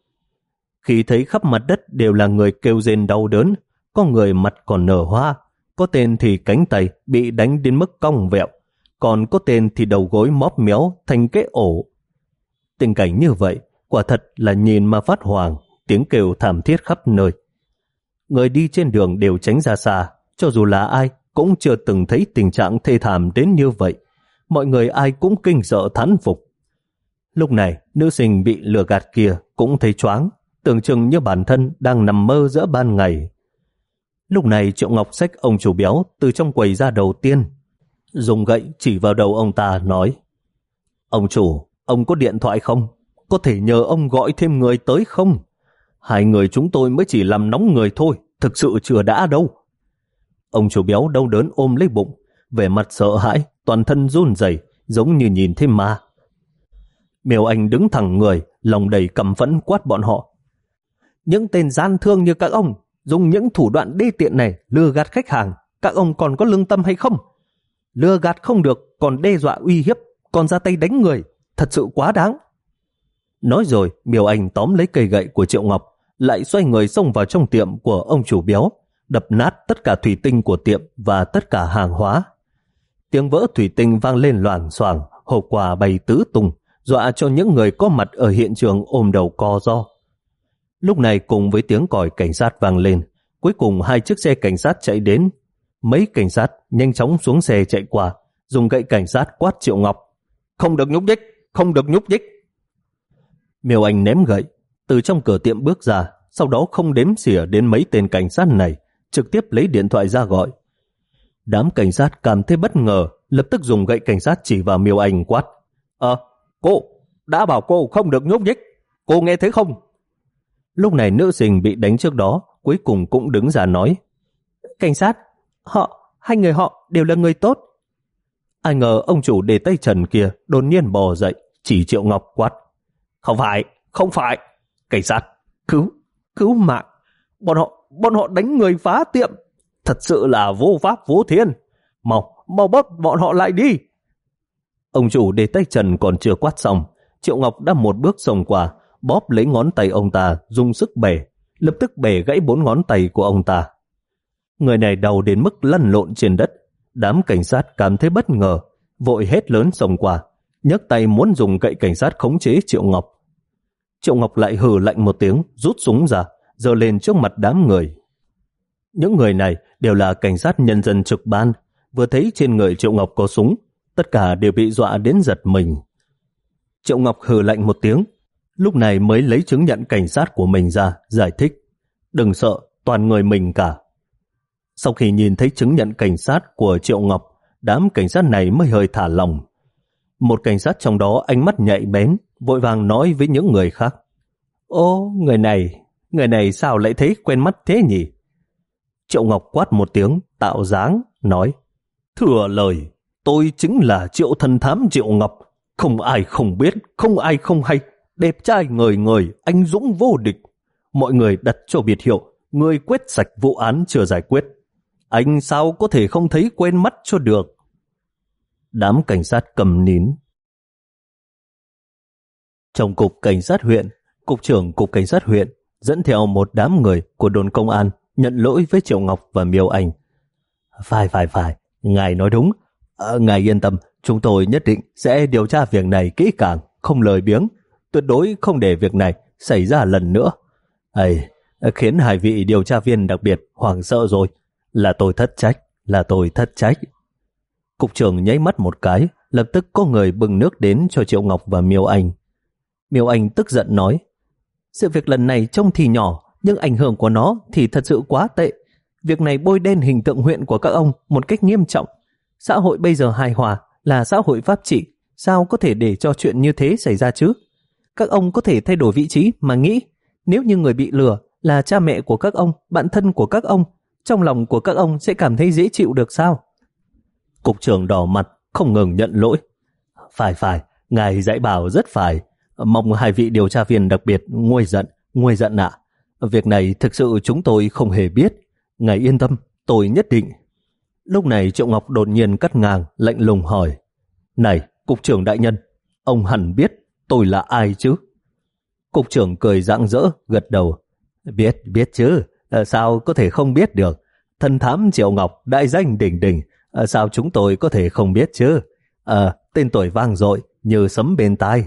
Khi thấy khắp mặt đất đều là người kêu rên đau đớn, có người mặt còn nở hoa, có tên thì cánh tay bị đánh đến mức cong vẹo, còn có tên thì đầu gối móp méo thành cái ổ. Tình cảnh như vậy, quả thật là nhìn mà phát hoàng, tiếng kêu thảm thiết khắp nơi. Người đi trên đường đều tránh ra xa, cho dù là ai cũng chưa từng thấy tình trạng thê thảm đến như vậy. Mọi người ai cũng kinh sợ thán phục. Lúc này, nữ sinh bị lừa gạt kia cũng thấy choáng, tưởng chừng như bản thân đang nằm mơ giữa ban ngày. Lúc này Triệu Ngọc xách ông chủ béo từ trong quầy ra đầu tiên, dùng gậy chỉ vào đầu ông ta nói: "Ông chủ, ông có điện thoại không? Có thể nhờ ông gọi thêm người tới không? Hai người chúng tôi mới chỉ làm nóng người thôi, thực sự chưa đã đâu." Ông chủ béo đau đớn ôm lấy bụng, vẻ mặt sợ hãi, toàn thân run rẩy, giống như nhìn thấy ma. Miêu Anh đứng thẳng người, lòng đầy căm phẫn quát bọn họ: "Những tên gian thương như các ông, dùng những thủ đoạn đê tiện này lừa gạt khách hàng, các ông còn có lương tâm hay không? Lừa gạt không được, còn đe dọa uy hiếp, còn ra tay đánh người, thật sự quá đáng. Nói rồi, Miêu Anh tóm lấy cây gậy của Triệu Ngọc, lại xoay người xông vào trong tiệm của ông chủ béo, đập nát tất cả thủy tinh của tiệm và tất cả hàng hóa. Tiếng vỡ thủy tinh vang lên loảng xoảng, hộp quà bay tứ tung, dọa cho những người có mặt ở hiện trường ôm đầu co ro. Lúc này cùng với tiếng còi cảnh sát vang lên, cuối cùng hai chiếc xe cảnh sát chạy đến. Mấy cảnh sát nhanh chóng xuống xe chạy qua, dùng gậy cảnh sát quát Triệu Ngọc. Không được nhúc nhích, không được nhúc nhích. Miêu Anh ném gậy, từ trong cửa tiệm bước ra, sau đó không đếm xỉa đến mấy tên cảnh sát này, trực tiếp lấy điện thoại ra gọi. Đám cảnh sát cảm thấy bất ngờ, lập tức dùng gậy cảnh sát chỉ vào Miêu Anh quát. Ờ, cô, đã bảo cô không được nhúc nhích, cô nghe thấy không? Lúc này nữ sinh bị đánh trước đó, cuối cùng cũng đứng ra nói. Cảnh sát, họ, hai người họ đều là người tốt. Ai ngờ ông chủ đề tay trần kia đột nhiên bò dậy, chỉ Triệu Ngọc quát. Không phải, không phải, cảnh sát, cứu, cứu mạng, bọn họ, bọn họ đánh người phá tiệm, thật sự là vô pháp vô thiên, mau, mau bóp bọn họ lại đi. Ông chủ đề tay trần còn chưa quát xong, Triệu Ngọc đã một bước xông qua, bóp lấy ngón tay ông ta, dùng sức bẻ, lập tức bẻ gãy bốn ngón tay của ông ta. Người này đau đến mức lăn lộn trên đất, đám cảnh sát cảm thấy bất ngờ, vội hét lớn xông qua, nhấc tay muốn dùng gậy cảnh sát khống chế Triệu Ngọc. Triệu Ngọc lại hừ lạnh một tiếng, rút súng ra, giơ lên trước mặt đám người. Những người này đều là cảnh sát nhân dân trực ban, vừa thấy trên người Triệu Ngọc có súng, tất cả đều bị dọa đến giật mình. Triệu Ngọc hừ lạnh một tiếng, lúc này mới lấy chứng nhận cảnh sát của mình ra, giải thích. Đừng sợ, toàn người mình cả. Sau khi nhìn thấy chứng nhận cảnh sát của Triệu Ngọc, đám cảnh sát này mới hơi thả lòng. Một cảnh sát trong đó ánh mắt nhạy bén, vội vàng nói với những người khác. Ô, người này, người này sao lại thấy quen mắt thế nhỉ? Triệu Ngọc quát một tiếng, tạo dáng, nói. Thừa lời, tôi chính là Triệu Thần Thám Triệu Ngọc. Không ai không biết, không ai không hay. Đẹp trai ngời ngời, anh dũng vô địch. Mọi người đặt cho biệt hiệu, người quét sạch vụ án chưa giải quyết. Anh sao có thể không thấy quen mắt cho được? Đám cảnh sát cầm nín. Trong cục cảnh sát huyện, cục trưởng cục cảnh sát huyện dẫn theo một đám người của đồn công an nhận lỗi với Triệu Ngọc và Miêu Anh. Phải, phải, phải, ngài nói đúng. À, ngài yên tâm, chúng tôi nhất định sẽ điều tra việc này kỹ càng, không lời biếng, tuyệt đối không để việc này xảy ra lần nữa. Ây, khiến hai vị điều tra viên đặc biệt hoảng sợ rồi. Là tôi thất trách, là tôi thất trách. Cục trưởng nháy mắt một cái, lập tức có người bưng nước đến cho Triệu Ngọc và Miêu Anh. Miêu Anh tức giận nói, sự việc lần này trông thì nhỏ, nhưng ảnh hưởng của nó thì thật sự quá tệ. Việc này bôi đen hình tượng huyện của các ông một cách nghiêm trọng. Xã hội bây giờ hài hòa, là xã hội pháp trị, sao có thể để cho chuyện như thế xảy ra chứ? Các ông có thể thay đổi vị trí mà nghĩ, nếu như người bị lừa là cha mẹ của các ông, bạn thân của các ông, trong lòng của các ông sẽ cảm thấy dễ chịu được sao? Cục trưởng đỏ mặt, không ngừng nhận lỗi. Phải phải, ngài dạy bảo rất phải. Mong hai vị điều tra viên đặc biệt nguôi giận, nguôi giận ạ. Việc này thực sự chúng tôi không hề biết. Ngài yên tâm, tôi nhất định. Lúc này Triệu Ngọc đột nhiên cắt ngang, lạnh lùng hỏi. Này, cục trưởng đại nhân, ông hẳn biết tôi là ai chứ? Cục trưởng cười rạng rỡ, gật đầu. Biết, biết chứ. À, sao có thể không biết được? Thần thám Triệu Ngọc, đại danh đỉnh đỉnh. À, sao chúng tôi có thể không biết chứ? À, tên tuổi vang dội như sấm bên tai.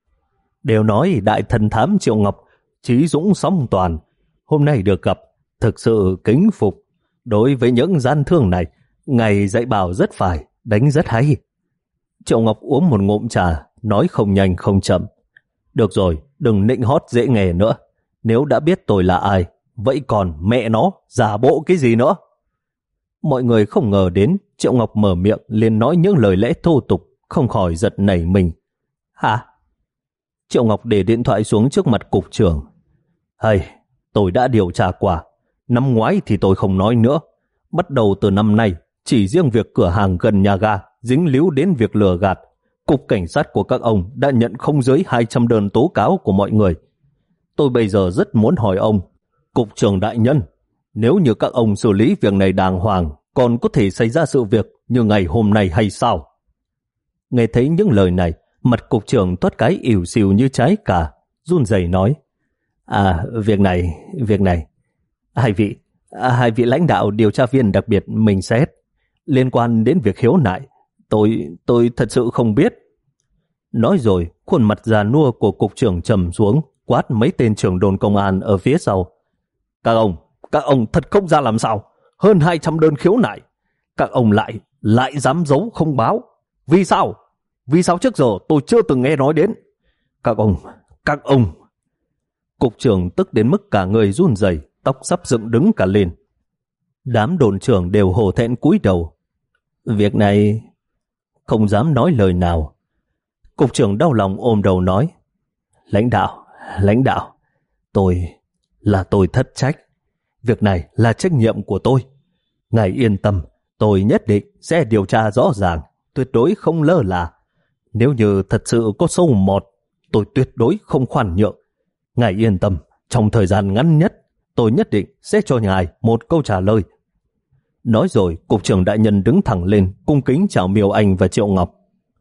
Đều nói đại thần thám Triệu Ngọc, trí dũng song toàn. Hôm nay được gặp, thực sự kính phục. Đối với những gian thương này, ngài dạy bảo rất phải, đánh rất hay. Triệu Ngọc uống một ngụm trà, nói không nhanh không chậm. Được rồi, đừng nịnh hót dễ nghe nữa. Nếu đã biết tôi là ai, vậy còn mẹ nó, giả bộ cái gì nữa? Mọi người không ngờ đến, Triệu Ngọc mở miệng liền nói những lời lẽ thô tục, không khỏi giật nảy mình. Hả? Triệu Ngọc để điện thoại xuống trước mặt cục trưởng. Hay, tôi đã điều tra qua. Năm ngoái thì tôi không nói nữa. Bắt đầu từ năm nay, chỉ riêng việc cửa hàng gần nhà ga dính líu đến việc lừa gạt, cục cảnh sát của các ông đã nhận không dưới hai trăm đơn tố cáo của mọi người. Tôi bây giờ rất muốn hỏi ông, cục trưởng đại nhân, Nếu như các ông xử lý việc này đàng hoàng, còn có thể xảy ra sự việc như ngày hôm nay hay sao? Nghe thấy những lời này, mặt cục trưởng toát cái ỉu xìu như trái cà, run rẩy nói: À, việc này, việc này, hai vị, à, hai vị lãnh đạo điều tra viên đặc biệt mình xét, liên quan đến việc khiếu nại, tôi, tôi thật sự không biết. Nói rồi, khuôn mặt già nua của cục trưởng trầm xuống, quát mấy tên trưởng đồn công an ở phía sau: Các ông, các ông thật không ra làm sao, hơn hai trăm đơn khiếu nại, các ông lại, lại dám giấu không báo. Vì sao? Vì sao trước giờ tôi chưa từng nghe nói đến? Các ông, các ông. Cục trưởng tức đến mức cả người run rẩy, tóc sắp dựng đứng cả lên. Đám đồn trưởng đều hổ thẹn cúi đầu. Việc này không dám nói lời nào. Cục trưởng đau lòng ôm đầu nói: Lãnh đạo, lãnh đạo, tôi, là tôi thất trách. Việc này là trách nhiệm của tôi. Ngài yên tâm, tôi nhất định sẽ điều tra rõ ràng, tuyệt đối không lơ là. Nếu như thật sự có sâu mọt, tôi tuyệt đối không khoan nhượng. Ngài yên tâm, trong thời gian ngắn nhất, tôi nhất định sẽ cho ngài một câu trả lời. Nói rồi, cục trưởng đại nhân đứng thẳng lên, cung kính chào Miêu Anh và Triệu Ngọc.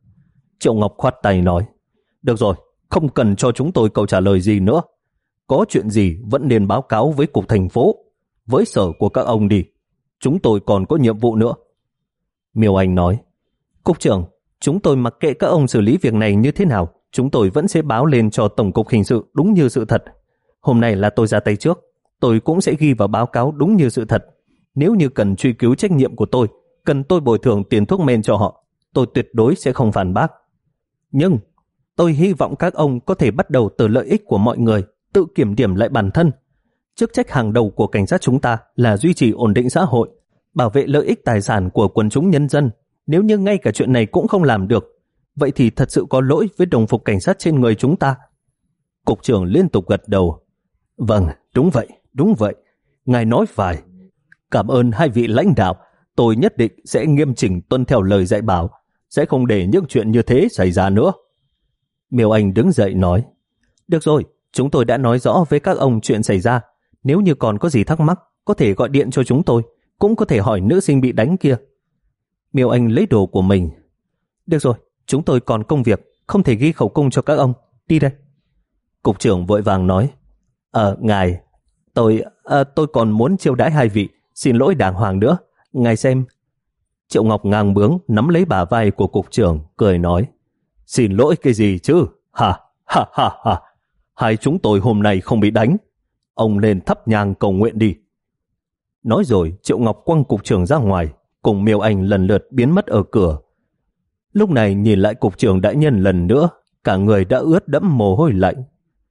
Triệu Ngọc khoát tay nói: Được rồi, không cần cho chúng tôi câu trả lời gì nữa. Có chuyện gì vẫn nên báo cáo với cục thành phố, với sở của các ông đi. Chúng tôi còn có nhiệm vụ nữa. Miêu Anh nói: Cục trưởng, chúng tôi mặc kệ các ông xử lý việc này như thế nào, chúng tôi vẫn sẽ báo lên cho Tổng cục Hình sự đúng như sự thật. Hôm nay là tôi ra tay trước, tôi cũng sẽ ghi vào báo cáo đúng như sự thật. Nếu như cần truy cứu trách nhiệm của tôi, cần tôi bồi thường tiền thuốc men cho họ, tôi tuyệt đối sẽ không phản bác. Nhưng tôi hy vọng các ông có thể bắt đầu từ lợi ích của mọi người, tự kiểm điểm lại bản thân. Chức trách hàng đầu của cảnh sát chúng ta là duy trì ổn định xã hội, bảo vệ lợi ích tài sản của quần chúng nhân dân. Nếu như ngay cả chuyện này cũng không làm được, vậy thì thật sự có lỗi với đồng phục cảnh sát trên người chúng ta. Cục trưởng liên tục gật đầu. Vâng, đúng vậy, đúng vậy. Ngài nói phải. Cảm ơn hai vị lãnh đạo. Tôi nhất định sẽ nghiêm chỉnh tuân theo lời dạy bảo, sẽ không để những chuyện như thế xảy ra nữa. Miêu Anh đứng dậy nói: Được rồi, chúng tôi đã nói rõ với các ông chuyện xảy ra. Nếu như còn có gì thắc mắc, có thể gọi điện cho chúng tôi, cũng có thể hỏi nữ sinh bị đánh kia. Miêu Anh lấy đồ của mình. Được rồi, chúng tôi còn công việc, không thể ghi khẩu cung cho các ông. Đi đây. Cục trưởng vội vàng nói: Ờ, ngài, tôi, à, tôi còn muốn chiêu đãi hai vị, xin lỗi đàng hoàng nữa. Ngài xem. Triệu Ngọc ngang bướng nắm lấy bả vai của cục trưởng, cười nói: Xin lỗi cái gì chứ? Ha, ha, ha, ha. Hai chúng tôi hôm nay không bị đánh. Ông lên thắp nhang cầu nguyện đi. Nói rồi, Triệu Ngọc quăng cục trưởng ra ngoài, cùng Miêu Anh lần lượt biến mất ở cửa. Lúc này nhìn lại cục trưởng đại nhân lần nữa, cả người đã ướt đẫm mồ hôi lạnh.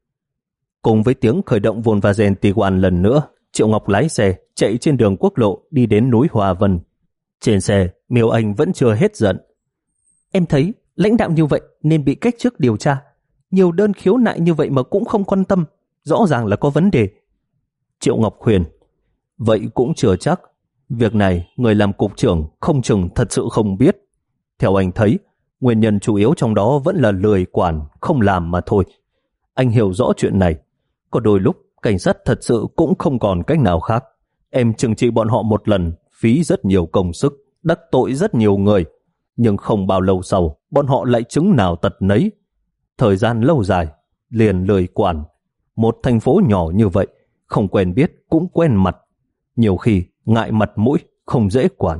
Cùng với tiếng khởi động Volkswagen Tiguan lần nữa, Triệu Ngọc lái xe chạy trên đường quốc lộ đi đến núi Hòa Vân. Trên xe, Miêu Anh vẫn chưa hết giận. Em thấy lãnh đạo như vậy nên bị cách chức điều tra. Nhiều đơn khiếu nại như vậy mà cũng không quan tâm, rõ ràng là có vấn đề. Triệu Ngọc khuyên: Vậy cũng chưa chắc. Việc này người làm cục trưởng không chừng thật sự không biết. Theo anh thấy, nguyên nhân chủ yếu trong đó vẫn là lười quản, không làm mà thôi. Anh hiểu rõ chuyện này. Có đôi lúc cảnh sát thật sự cũng không còn cách nào khác. Em trừng trị bọn họ một lần, phí rất nhiều công sức, đắc tội rất nhiều người. Nhưng không bao lâu sau, bọn họ lại chứng nào tật nấy. Thời gian lâu dài, liền lười quản. Một thành phố nhỏ như vậy, không quen biết cũng quen mặt. Nhiều khi ngại mặt mũi, không dễ quản.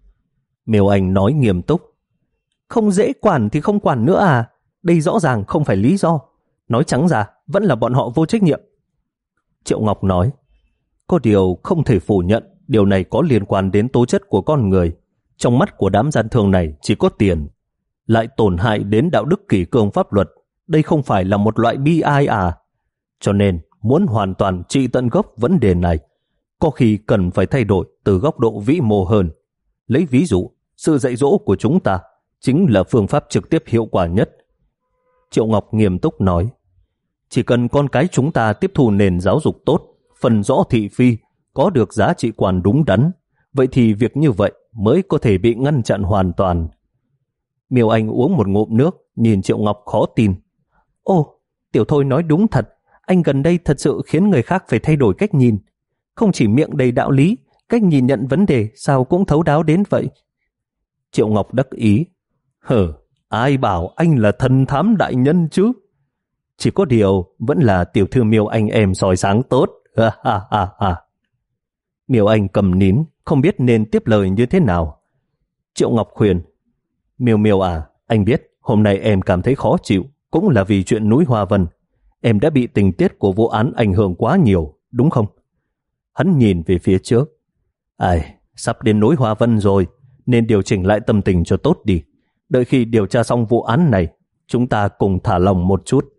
Miêu Anh nói nghiêm túc: Không dễ quản thì không quản nữa à? Đây rõ ràng không phải lý do. Nói trắng ra, vẫn là bọn họ vô trách nhiệm. Triệu Ngọc nói: Có điều không thể phủ nhận, điều này có liên quan đến tố chất của con người. Trong mắt của đám gian thương này chỉ có tiền, lại tổn hại đến đạo đức kỷ cương pháp luật. Đây không phải là một loại bi ai à? Cho nên, muốn hoàn toàn trị tận gốc vấn đề này, có khi cần phải thay đổi từ góc độ vĩ mô hơn. Lấy ví dụ, sự dạy dỗ của chúng ta chính là phương pháp trực tiếp hiệu quả nhất. Triệu Ngọc nghiêm túc nói: Chỉ cần con cái chúng ta tiếp thu nền giáo dục tốt, phân rõ thị phi, có được giá trị quan đúng đắn, vậy thì việc như vậy mới có thể bị ngăn chặn hoàn toàn. Miêu Anh uống một ngụm nước, nhìn Triệu Ngọc khó tin. Ồ, Tiểu Thôi nói đúng thật, anh gần đây thật sự khiến người khác phải thay đổi cách nhìn. không chỉ miệng đầy đạo lý, cách nhìn nhận vấn đề sao cũng thấu đáo đến vậy. Triệu Ngọc đắc ý. Hờ, ai bảo anh là thần thám đại nhân chứ? Chỉ có điều vẫn là tiểu thư Miêu Anh em soi sáng tốt. Ha ha ha ha. Miêu Anh cầm nín, không biết nên tiếp lời như thế nào. Triệu Ngọc khuyên. Miêu Miêu à, anh biết hôm nay em cảm thấy khó chịu cũng là vì chuyện núi Hoa Vân. Em đã bị tình tiết của vụ án ảnh hưởng quá nhiều, đúng không? Hắn nhìn về phía trước. Ai, sắp đến núi Hoa Vân rồi, nên điều chỉnh lại tâm tình cho tốt đi. Đợi khi điều tra xong vụ án này, chúng ta cùng thả lòng một chút.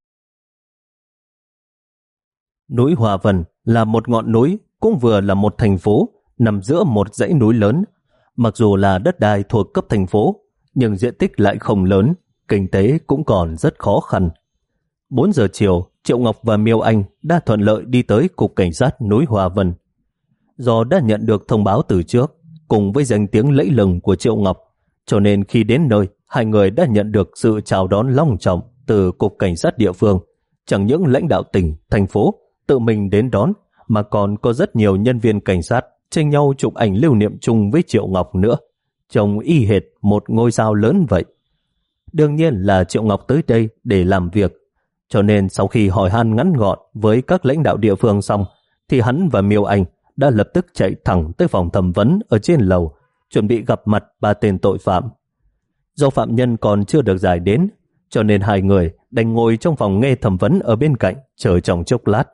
Núi Hoa Vân là một ngọn núi, cũng vừa là một thành phố, nằm giữa một dãy núi lớn. Mặc dù là đất đai thuộc cấp thành phố, nhưng diện tích lại không lớn, kinh tế cũng còn rất khó khăn. bốn giờ chiều, Triệu Ngọc và Miêu Anh đã thuận lợi đi tới Cục Cảnh sát núi Hoa Vân. Do đã nhận được thông báo từ trước, cùng với danh tiếng lẫy lừng của Triệu Ngọc, cho nên khi đến nơi, hai người đã nhận được sự chào đón long trọng từ Cục Cảnh sát địa phương. Chẳng những lãnh đạo tỉnh, thành phố tự mình đến đón, mà còn có rất nhiều nhân viên cảnh sát tranh nhau chụp ảnh lưu niệm chung với Triệu Ngọc nữa. Trông y hệt một ngôi sao lớn vậy. Đương nhiên là Triệu Ngọc tới đây để làm việc, cho nên sau khi hỏi han ngắn gọn với các lãnh đạo địa phương xong, thì hắn và Miêu Anh đã lập tức chạy thẳng tới phòng thẩm vấn ở trên lầu, chuẩn bị gặp mặt ba tên tội phạm. Do phạm nhân còn chưa được giải đến, cho nên hai người đành ngồi trong phòng nghe thẩm vấn ở bên cạnh, chờ trong chốc lát.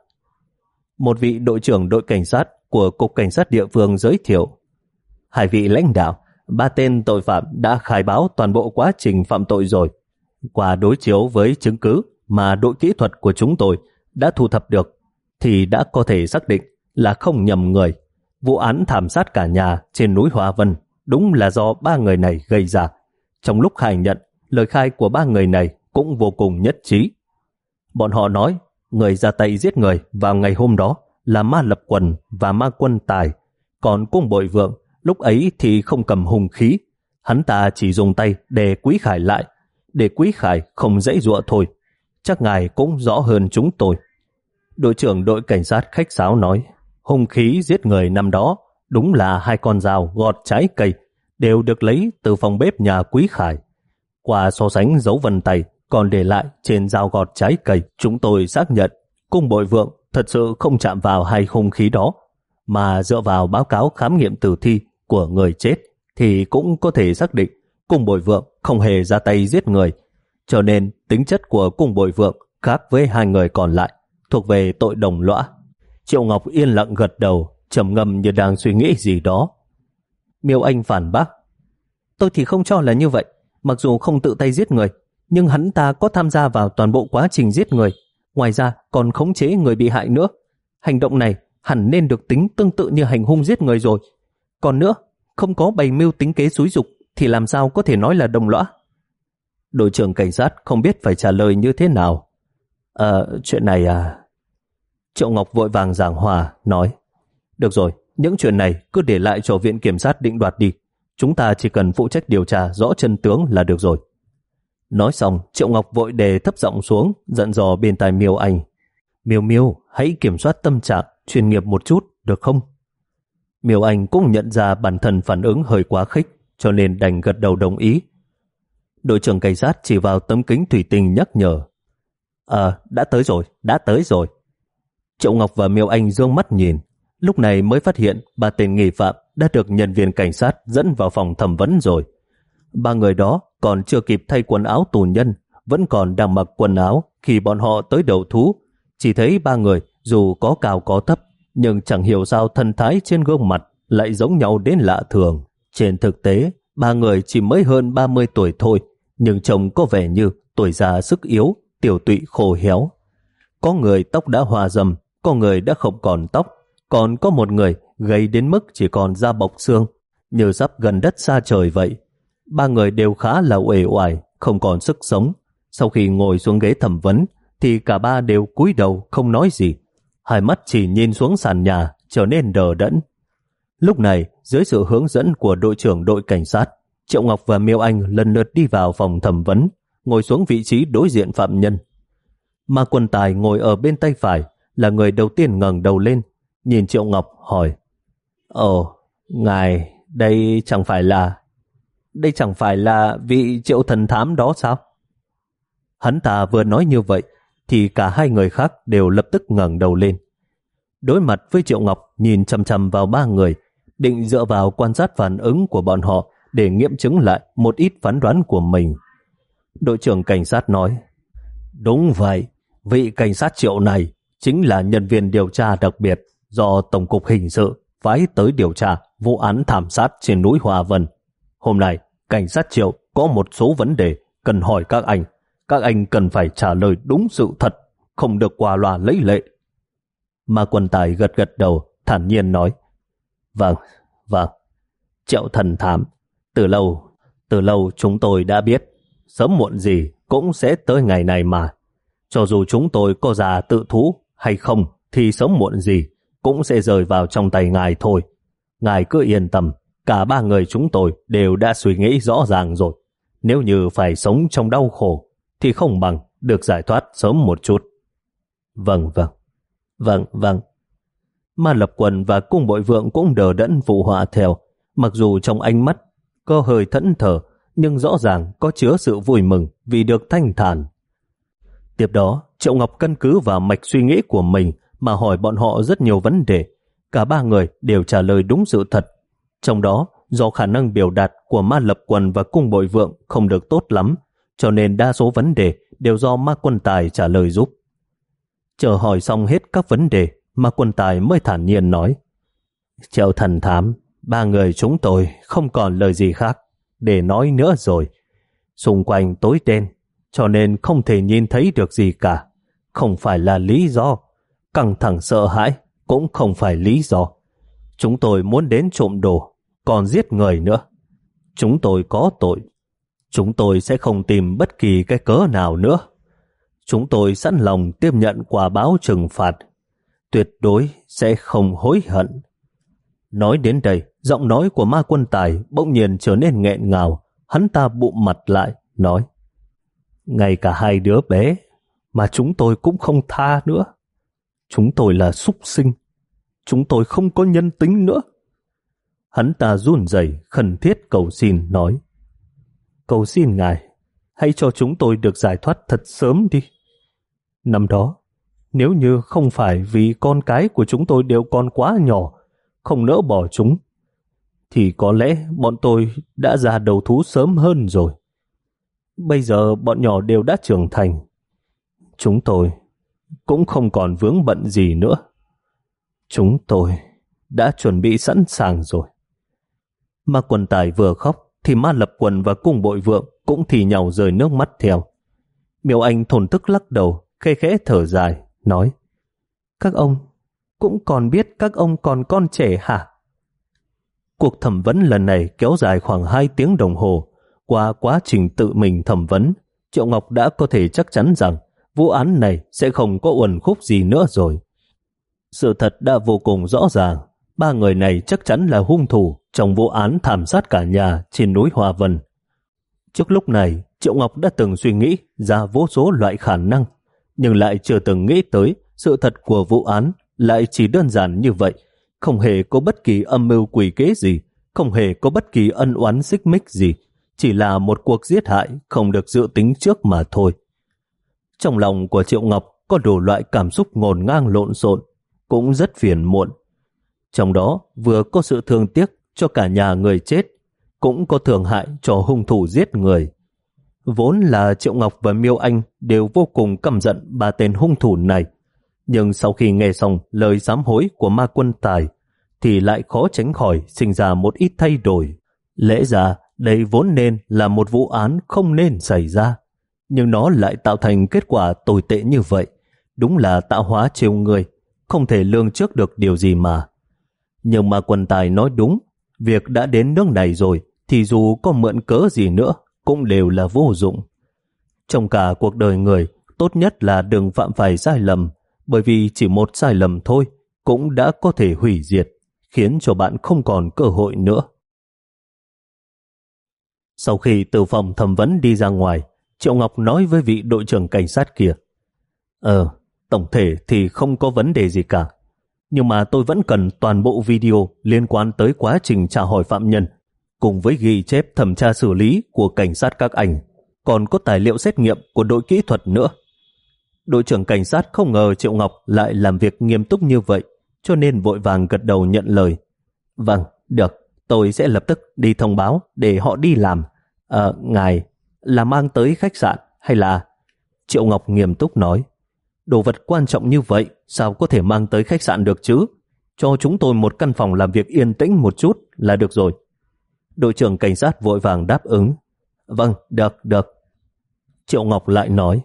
Một vị đội trưởng đội cảnh sát của Cục Cảnh sát địa phương giới thiệu. Hai vị lãnh đạo, ba tên tội phạm đã khai báo toàn bộ quá trình phạm tội rồi. Qua đối chiếu với chứng cứ mà đội kỹ thuật của chúng tôi đã thu thập được, thì đã có thể xác định là không nhầm người. Vụ án thảm sát cả nhà trên núi Hoa Vân đúng là do ba người này gây ra. Trong lúc khai nhận, lời khai của ba người này cũng vô cùng nhất trí. Bọn họ nói người ra tay giết người vào ngày hôm đó là Ma Lập Quần và Ma Quân Tài, còn Cung Bội Vượng lúc ấy thì không cầm hung khí. Hắn ta chỉ dùng tay đè Quý Khải lại, để Quý Khải không dãy dụa thôi. Chắc ngài cũng rõ hơn chúng tôi. Đội trưởng đội cảnh sát khách sáo nói, hung khí giết người năm đó đúng là hai con dao gọt trái cây, đều được lấy từ phòng bếp nhà Quý Khải. Qua so sánh dấu vân tay còn để lại trên dao gọt trái cây, chúng tôi xác nhận Cung Bội Vượng thật sự không chạm vào hai hung khí đó, mà dựa vào báo cáo khám nghiệm tử thi của người chết thì cũng có thể xác định Cung Bội Vượng không hề ra tay giết người, cho nên tính chất của Cung Bội Vượng khác với hai người còn lại, thuộc về tội đồng lõa. Triệu Ngọc yên lặng gật đầu, trầm ngâm như đang suy nghĩ gì đó. Miêu Anh phản bác, tôi thì không cho là như vậy. Mặc dù không tự tay giết người, nhưng hắn ta có tham gia vào toàn bộ quá trình giết người, ngoài ra còn khống chế người bị hại nữa. Hành động này hẳn nên được tính tương tự như hành hung giết người rồi. Còn nữa, không có bày mưu tính kế xúi giục thì làm sao có thể nói là đồng lõa. Đội trưởng cảnh sát không biết phải trả lời như thế nào. Ờ, chuyện này à... Triệu Ngọc vội vàng giảng hòa, nói, được rồi, những chuyện này cứ để lại cho viện kiểm sát định đoạt đi. Chúng ta chỉ cần phụ trách điều tra rõ chân tướng là được rồi. Nói xong, Triệu Ngọc vội đề thấp giọng xuống, dặn dò bên tai Miêu Anh. Miêu Miêu, hãy kiểm soát tâm trạng, chuyên nghiệp một chút, được không? Miêu Anh cũng nhận ra bản thân phản ứng hơi quá khích, cho nên đành gật đầu đồng ý. Đội trưởng cảnh sát chỉ vào tấm kính thủy tinh nhắc nhở. À, đã tới rồi, đã tới rồi. Triệu Ngọc và Miêu Anh dương mắt nhìn, lúc này mới phát hiện ba tên nghi phạm đã được nhân viên cảnh sát dẫn vào phòng thẩm vấn rồi. Ba người đó còn chưa kịp thay quần áo tù nhân, vẫn còn đang mặc quần áo khi bọn họ tới đầu thú. Chỉ thấy ba người dù có cao có thấp, nhưng chẳng hiểu sao thân thái trên gương mặt lại giống nhau đến lạ thường. Trên thực tế, ba người chỉ mới hơn ba mươi tuổi thôi, nhưng trông có vẻ như tuổi già sức yếu, tiểu tụy khô héo. Có người tóc đã hoa râm, có người đã không còn tóc, còn có một người gầy đến mức chỉ còn da bọc xương, như sắp gần đất xa trời vậy. Ba người đều khá là uể oải, không còn sức sống. Sau khi ngồi xuống ghế thẩm vấn, thì cả ba đều cúi đầu không nói gì. Hai mắt chỉ nhìn xuống sàn nhà, trở nên đờ đẫn. Lúc này, dưới sự hướng dẫn của đội trưởng đội cảnh sát, Triệu Ngọc và Miêu Anh lần lượt đi vào phòng thẩm vấn, ngồi xuống vị trí đối diện phạm nhân. Ma Quân Tài ngồi ở bên tay phải, là người đầu tiên ngẩng đầu lên, nhìn Triệu Ngọc hỏi: Ồ, ngài, đây chẳng phải là... Đây chẳng phải là vị Triệu thần thám đó sao? Hắn ta vừa nói như vậy, thì cả hai người khác đều lập tức ngẩng đầu lên. Đối mặt với Triệu Ngọc nhìn chằm chằm vào ba người, định dựa vào quan sát phản ứng của bọn họ để nghiệm chứng lại một ít phán đoán của mình. Đội trưởng cảnh sát nói: Đúng vậy, vị cảnh sát Triệu này chính là nhân viên điều tra đặc biệt do Tổng cục Hình sự phái tới điều tra vụ án thảm sát trên núi Hòa Vân. Hôm nay, cảnh sát Triệu có một số vấn đề cần hỏi các anh. Các anh cần phải trả lời đúng sự thật, không được qua loa lấy lệ. Ma Quân Tài gật gật đầu, thản nhiên nói: Vâng, vâng. Triệu thần thám, từ lâu, từ lâu chúng tôi đã biết, sớm muộn gì cũng sẽ tới ngày này mà. Cho dù chúng tôi có già tự thú hay không, thì sớm muộn gì cũng sẽ rơi vào trong tay ngài thôi. Ngài cứ yên tâm, cả ba người chúng tôi đều đã suy nghĩ rõ ràng rồi. Nếu như phải sống trong đau khổ, thì không bằng được giải thoát sớm một chút. Vâng, vâng. Vâng, vâng. Ma Lập Quân và Cung Bội Vượng cũng đờ đẫn phụ họa theo, mặc dù trong ánh mắt có hơi thẫn thờ, nhưng rõ ràng có chứa sự vui mừng vì được thanh thản. Tiếp đó, Triệu Ngọc căn cứ vào mạch suy nghĩ của mình mà hỏi bọn họ rất nhiều vấn đề. Cả ba người đều trả lời đúng sự thật. Trong đó, do khả năng biểu đạt của Ma Lập Quân và Cung Bội Vượng không được tốt lắm, cho nên đa số vấn đề đều do Ma Quân Tài trả lời giúp. Chờ hỏi xong hết các vấn đề, Ma Quân Tài mới thản nhiên nói: Triệu thần thám, ba người chúng tôi không còn lời gì khác để nói nữa rồi. Xung quanh tối đen, cho nên không thể nhìn thấy được gì cả. Không phải là lý do. Căng thẳng sợ hãi cũng không phải lý do. Chúng tôi muốn đến trộm đồ, còn giết người nữa. Chúng tôi có tội. Chúng tôi sẽ không tìm bất kỳ cái cớ nào nữa. Chúng tôi sẵn lòng tiếp nhận quả báo trừng phạt. Tuyệt đối sẽ không hối hận. Nói đến đây, giọng nói của Ma Quân Tài bỗng nhiên trở nên nghẹn ngào. Hắn ta bụm mặt lại, nói: Ngay cả hai đứa bé mà chúng tôi cũng không tha nữa. Chúng tôi là súc sinh. Chúng tôi không có nhân tính nữa. Hắn ta run rẩy khẩn thiết cầu xin, nói: Cầu xin ngài, hãy cho chúng tôi được giải thoát thật sớm đi. Năm đó, nếu như không phải vì con cái của chúng tôi đều còn quá nhỏ, không nỡ bỏ chúng, thì có lẽ bọn tôi đã ra đầu thú sớm hơn rồi. Bây giờ bọn nhỏ đều đã trưởng thành. Chúng tôi cũng không còn vướng bận gì nữa. Chúng tôi đã chuẩn bị sẵn sàng rồi. Ma Quân Tài vừa khóc, thì Ma Lập Quân và Cung Bội Vượng cũng thì nhau rơi nước mắt theo. Miêu Anh thổn thức lắc đầu, khẽ khẽ thở dài, nói: Các ông cũng còn biết các ông còn con trẻ hả? Cuộc thẩm vấn lần này kéo dài khoảng hai tiếng đồng hồ. Qua quá trình tự mình thẩm vấn, Triệu Ngọc đã có thể chắc chắn rằng vụ án này sẽ không có uẩn khúc gì nữa rồi. Sự thật đã vô cùng rõ ràng, ba người này chắc chắn là hung thủ trong vụ án thảm sát cả nhà trên núi Hòa Vân. Trước lúc này, Triệu Ngọc đã từng suy nghĩ ra vô số loại khả năng, nhưng lại chưa từng nghĩ tới sự thật của vụ án lại chỉ đơn giản như vậy, không hề có bất kỳ âm mưu quỷ kế gì, không hề có bất kỳ ân oán xích mích gì, chỉ là một cuộc giết hại không được dự tính trước mà thôi. Trong lòng của Triệu Ngọc có đủ loại cảm xúc ngổn ngang lộn xộn, cũng rất phiền muộn. Trong đó vừa có sự thương tiếc cho cả nhà người chết, cũng có thương hại cho hung thủ giết người. Vốn là Triệu Ngọc và Miêu Anh đều vô cùng căm giận ba tên hung thủ này, nhưng sau khi nghe xong lời sám hối của Ma Quân Tài thì lại khó tránh khỏi sinh ra một ít thay đổi. Lẽ ra đây vốn nên là một vụ án không nên xảy ra, nhưng nó lại tạo thành kết quả tồi tệ như vậy. Đúng là tạo hóa trêu người, không thể lường trước được điều gì mà. Nhưng Ma Quân Tài nói đúng, việc đã đến nước này rồi thì dù có mượn cớ gì nữa cũng đều là vô dụng. Trong cả cuộc đời người, tốt nhất là đừng phạm phải sai lầm, bởi vì chỉ một sai lầm thôi cũng đã có thể hủy diệt, khiến cho bạn không còn cơ hội nữa. Sau khi từ phòng thẩm vấn đi ra ngoài, Triệu Ngọc nói với vị đội trưởng cảnh sát kia: Ờ, tổng thể thì không có vấn đề gì cả. Nhưng mà tôi vẫn cần toàn bộ video liên quan tới quá trình tra hỏi phạm nhân, cùng với ghi chép thẩm tra xử lý của cảnh sát các anh, còn có tài liệu xét nghiệm của đội kỹ thuật nữa. Đội trưởng cảnh sát không ngờ Triệu Ngọc lại làm việc nghiêm túc như vậy, cho nên vội vàng gật đầu nhận lời. Vâng, được, tôi sẽ lập tức đi thông báo để họ đi làm. À, ngài, là mang tới khách sạn hay là... Triệu Ngọc nghiêm túc nói, đồ vật quan trọng như vậy sao có thể mang tới khách sạn được chứ? Cho chúng tôi một căn phòng làm việc yên tĩnh một chút là được rồi. Đội trưởng cảnh sát vội vàng đáp ứng. Vâng, được, được. Triệu Ngọc lại nói,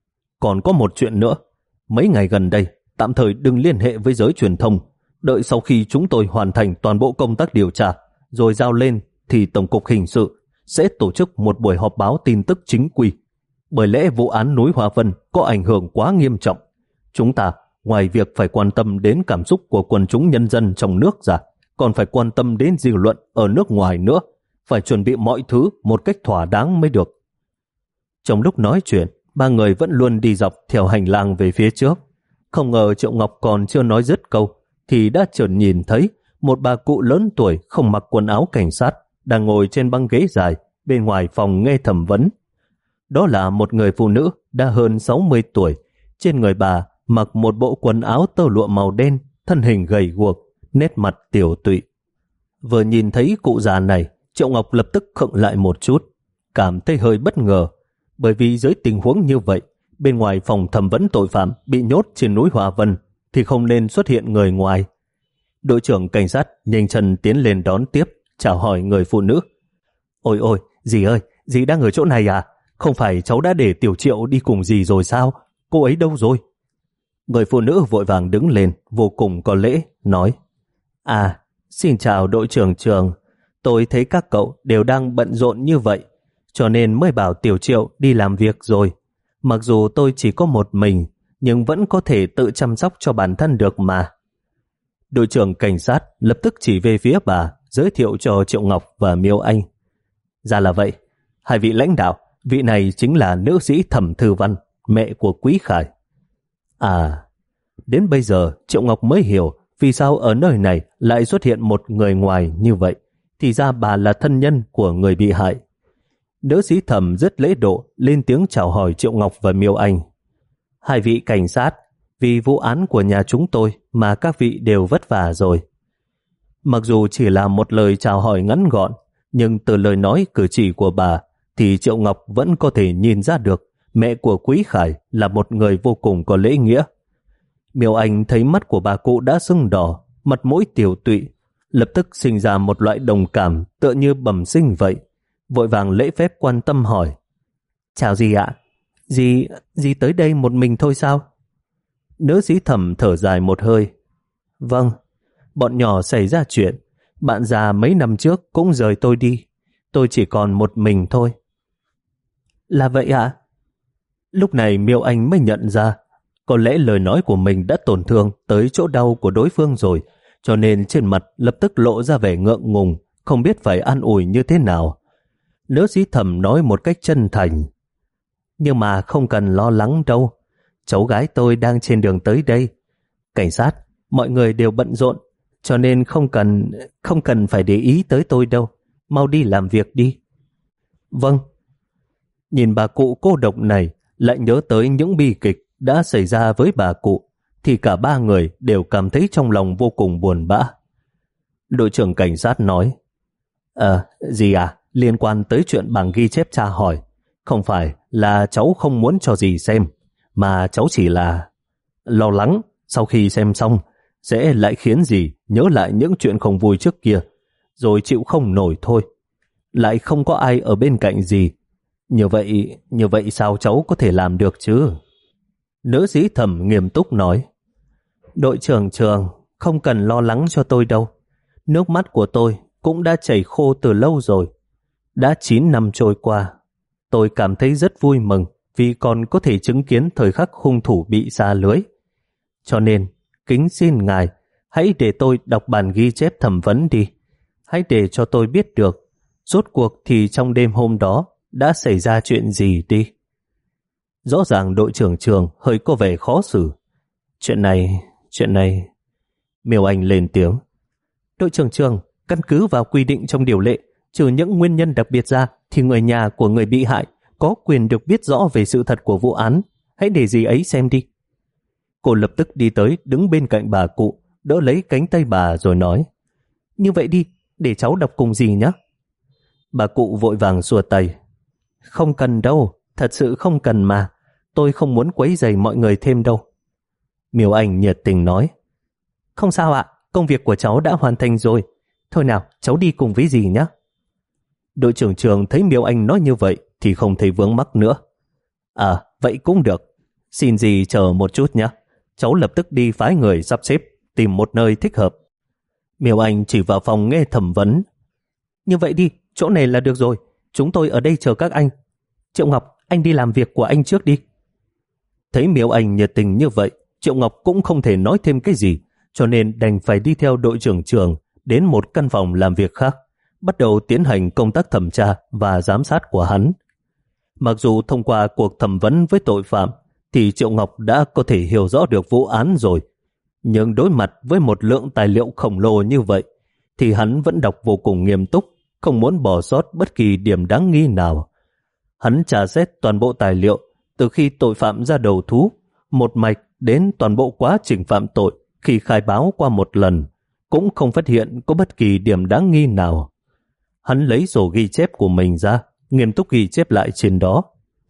còn có một chuyện nữa. Mấy ngày gần đây, tạm thời đừng liên hệ với giới truyền thông. Đợi sau khi chúng tôi hoàn thành toàn bộ công tác điều tra, rồi giao lên, thì Tổng cục Hình sự sẽ tổ chức một buổi họp báo tin tức chính quy. Bởi lẽ vụ án núi Hoa Vân có ảnh hưởng quá nghiêm trọng. Chúng ta, ngoài việc phải quan tâm đến cảm xúc của quần chúng nhân dân trong nước ra, còn phải quan tâm đến dư luận ở nước ngoài nữa. Phải chuẩn bị mọi thứ một cách thỏa đáng mới được. Trong lúc nói chuyện, ba người vẫn luôn đi dọc theo hành lang về phía trước. Không ngờ Triệu Ngọc còn chưa nói dứt câu, thì đã chợt nhìn thấy một bà cụ lớn tuổi không mặc quần áo cảnh sát đang ngồi trên băng ghế dài bên ngoài phòng nghe thẩm vấn. Đó là một người phụ nữ đã hơn sáu mươi tuổi. Trên người bà mặc một bộ quần áo tơ lụa màu đen, thân hình gầy guộc, nét mặt tiểu tụy. Vừa nhìn thấy cụ già này, Triệu Ngọc lập tức khựng lại một chút, cảm thấy hơi bất ngờ, bởi vì dưới tình huống như vậy, bên ngoài phòng thẩm vấn tội phạm bị nhốt trên núi Hoa Vân thì không nên xuất hiện người ngoài. Đội trưởng cảnh sát nhanh chân tiến lên đón tiếp, chào hỏi người phụ nữ. Ôi ôi, dì ơi, dì đang ở chỗ này à? Không phải cháu đã để Tiểu Triệu đi cùng dì rồi sao? Cô ấy đâu rồi? Người phụ nữ vội vàng đứng lên, vô cùng có lễ, nói: À, xin chào đội trưởng Trường. Tôi thấy các cậu đều đang bận rộn như vậy, cho nên mới bảo Tiểu Triệu đi làm việc rồi. Mặc dù tôi chỉ có một mình, nhưng vẫn có thể tự chăm sóc cho bản thân được mà. Đội trưởng cảnh sát lập tức chỉ về phía bà, giới thiệu cho Triệu Ngọc và Miêu Anh. Ra là vậy, hai vị lãnh đạo, vị này chính là nữ sĩ Thẩm Thư Văn, mẹ của Quý Khải. À, đến bây giờ Triệu Ngọc mới hiểu vì sao ở nơi này lại xuất hiện một người ngoài như vậy. Thì ra bà là thân nhân của người bị hại. Nữ sĩ Thẩm rất lễ độ lên tiếng chào hỏi Triệu Ngọc và Miêu Anh. Hai vị cảnh sát, vì vụ án của nhà chúng tôi mà các vị đều vất vả rồi. Mặc dù chỉ là một lời chào hỏi ngắn gọn, nhưng từ lời nói cử chỉ của bà thì Triệu Ngọc vẫn có thể nhìn ra được mẹ của Quý Khải là một người vô cùng có lễ nghĩa. Miêu Anh thấy mắt của bà cụ đã sưng đỏ, mặt mũi tiều tụy, lập tức sinh ra một loại đồng cảm tựa như bẩm sinh vậy, vội vàng lễ phép quan tâm hỏi: Chào dì ạ, dì, dì tới đây một mình thôi sao? Nữ sĩ Thẩm thở dài một hơi. Vâng, bọn nhỏ xảy ra chuyện, bạn già mấy năm trước cũng rời tôi đi, tôi chỉ còn một mình thôi. Là vậy ạ? Lúc này Miêu Anh mới nhận ra có lẽ lời nói của mình đã tổn thương tới chỗ đau của đối phương rồi, cho nên trên mặt lập tức lộ ra vẻ ngượng ngùng, không biết phải an ủi như thế nào. Nữ sĩ Thẩm nói một cách chân thành: Nhưng mà không cần lo lắng đâu, cháu gái tôi đang trên đường tới đây. Cảnh sát, mọi người đều bận rộn, cho nên không cần không cần phải để ý tới tôi đâu, mau đi làm việc đi. Vâng. Nhìn bà cụ cô độc này, lại nhớ tới những bi kịch đã xảy ra với bà cụ, thì cả ba người đều cảm thấy trong lòng vô cùng buồn bã. Đội trưởng cảnh sát nói: Ờ, dì à, liên quan tới chuyện bảng ghi chép tra hỏi, không phải là cháu không muốn cho dì xem, mà cháu chỉ là lo lắng sau khi xem xong sẽ lại khiến dì nhớ lại những chuyện không vui trước kia, rồi chịu không nổi thôi. Lại không có ai ở bên cạnh dì. Như vậy, như vậy sao cháu có thể làm được chứ? Nữ sĩ Thẩm nghiêm túc nói: Đội trưởng Trường, không cần lo lắng cho tôi đâu. Nước mắt của tôi cũng đã chảy khô từ lâu rồi. Đã chín năm trôi qua, tôi cảm thấy rất vui mừng vì còn có thể chứng kiến thời khắc hung thủ bị sa lưới. Cho nên, kính xin ngài, hãy để tôi đọc bản ghi chép thẩm vấn đi. Hãy để cho tôi biết được, rốt cuộc thì trong đêm hôm đó đã xảy ra chuyện gì đi. Rõ ràng đội trưởng Trường hơi có vẻ khó xử. Chuyện này, chuyện này, Miêu Anh lên tiếng. Đội trưởng Trường, căn cứ vào quy định trong điều lệ, trừ những nguyên nhân đặc biệt ra thì người nhà của người bị hại có quyền được biết rõ về sự thật của vụ án. Hãy để dì ấy xem đi. Cô lập tức đi tới đứng bên cạnh bà cụ, đỡ lấy cánh tay bà rồi nói. Như vậy đi, để cháu đọc cùng dì nhé. Bà cụ vội vàng xua tay. Không cần đâu, thật sự không cần mà. Tôi không muốn quấy rầy mọi người thêm đâu. Miêu Anh nhiệt tình nói. Không sao ạ, công việc của cháu đã hoàn thành rồi. Thôi nào, cháu đi cùng với dì nhé. Đội trưởng Trường thấy Miêu Anh nói như vậy thì không thấy vướng mắc nữa. À, vậy cũng được. Xin dì chờ một chút nhé. Cháu lập tức đi phái người sắp xếp, tìm một nơi thích hợp. Miêu Anh chỉ vào phòng nghe thẩm vấn. Như vậy đi, chỗ này là được rồi. Chúng tôi ở đây chờ các anh. Triệu Ngọc, anh đi làm việc của anh trước đi. Thấy Miêu Anh nhiệt tình như vậy, Triệu Ngọc cũng không thể nói thêm cái gì, cho nên đành phải đi theo đội trưởng Trường đến một căn phòng làm việc khác, bắt đầu tiến hành công tác thẩm tra và giám sát của hắn. Mặc dù thông qua cuộc thẩm vấn với tội phạm thì Triệu Ngọc đã có thể hiểu rõ được vụ án rồi, nhưng đối mặt với một lượng tài liệu khổng lồ như vậy thì hắn vẫn đọc vô cùng nghiêm túc, không muốn bỏ sót bất kỳ điểm đáng nghi nào. Hắn tra xét toàn bộ tài liệu từ khi tội phạm ra đầu thú, một mạch đến toàn bộ quá trình phạm tội khi khai báo qua một lần, cũng không phát hiện có bất kỳ điểm đáng nghi nào. Hắn lấy sổ ghi chép của mình ra, nghiêm túc ghi chép lại trên đó.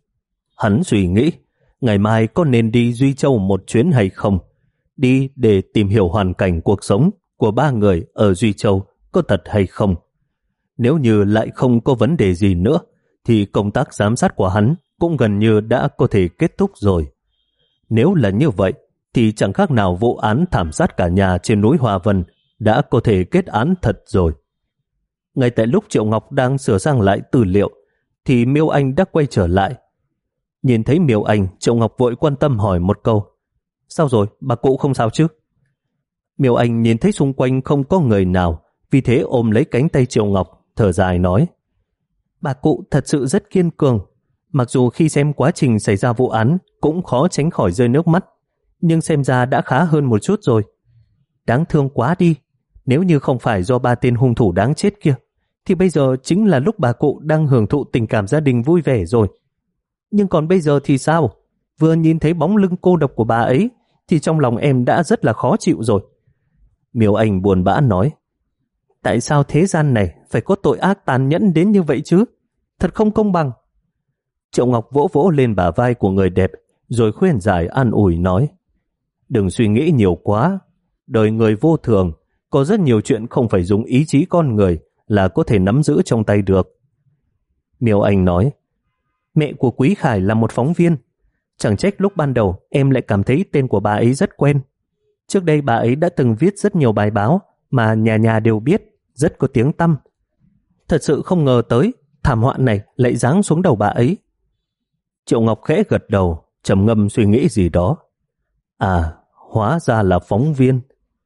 Hắn suy nghĩ, ngày mai có nên đi Duy Châu một chuyến hay không? Đi để tìm hiểu hoàn cảnh cuộc sống của ba người ở Duy Châu có thật hay không? Nếu như lại không có vấn đề gì nữa, thì công tác giám sát của hắn cũng gần như đã có thể kết thúc rồi. Nếu là như vậy, thì chẳng khác nào vụ án thảm sát cả nhà trên núi Hoa Vân đã có thể kết án thật rồi. Ngay tại lúc Triệu Ngọc đang sửa sang lại tư liệu, thì Miêu Anh đã quay trở lại. Nhìn thấy Miêu Anh, Triệu Ngọc vội quan tâm hỏi một câu. Sao rồi, bà cụ không sao chứ? Miêu Anh nhìn thấy xung quanh không có người nào, vì thế ôm lấy cánh tay Triệu Ngọc, thở dài nói. Bà cụ thật sự rất kiên cường. Mặc dù khi xem quá trình xảy ra vụ án cũng khó tránh khỏi rơi nước mắt, nhưng xem ra đã khá hơn một chút rồi. Đáng thương quá đi. Nếu như không phải do ba tên hung thủ đáng chết kia, thì bây giờ chính là lúc bà cụ đang hưởng thụ tình cảm gia đình vui vẻ rồi. Nhưng còn bây giờ thì sao? Vừa nhìn thấy bóng lưng cô độc của bà ấy, thì trong lòng em đã rất là khó chịu rồi. Miêu Anh buồn bã nói. Tại sao thế gian này phải có tội ác tàn nhẫn đến như vậy chứ? Thật không công bằng. Triệu Ngọc vỗ vỗ lên bả vai của người đẹp, rồi khuyên giải an ủi nói. Đừng suy nghĩ nhiều quá. Đời người vô thường, có rất nhiều chuyện không phải dùng ý chí con người là có thể nắm giữ trong tay được. Miêu Anh nói. Mẹ của Quý Khải là một phóng viên. Chẳng trách lúc ban đầu em lại cảm thấy tên của bà ấy rất quen. Trước đây bà ấy đã từng viết rất nhiều bài báo mà nhà nhà đều biết, rất có tiếng tăm. Thật sự không ngờ tới thảm họa này lại giáng xuống đầu bà ấy. Triệu Ngọc khẽ gật đầu, trầm ngâm suy nghĩ gì đó. À, hóa ra là phóng viên.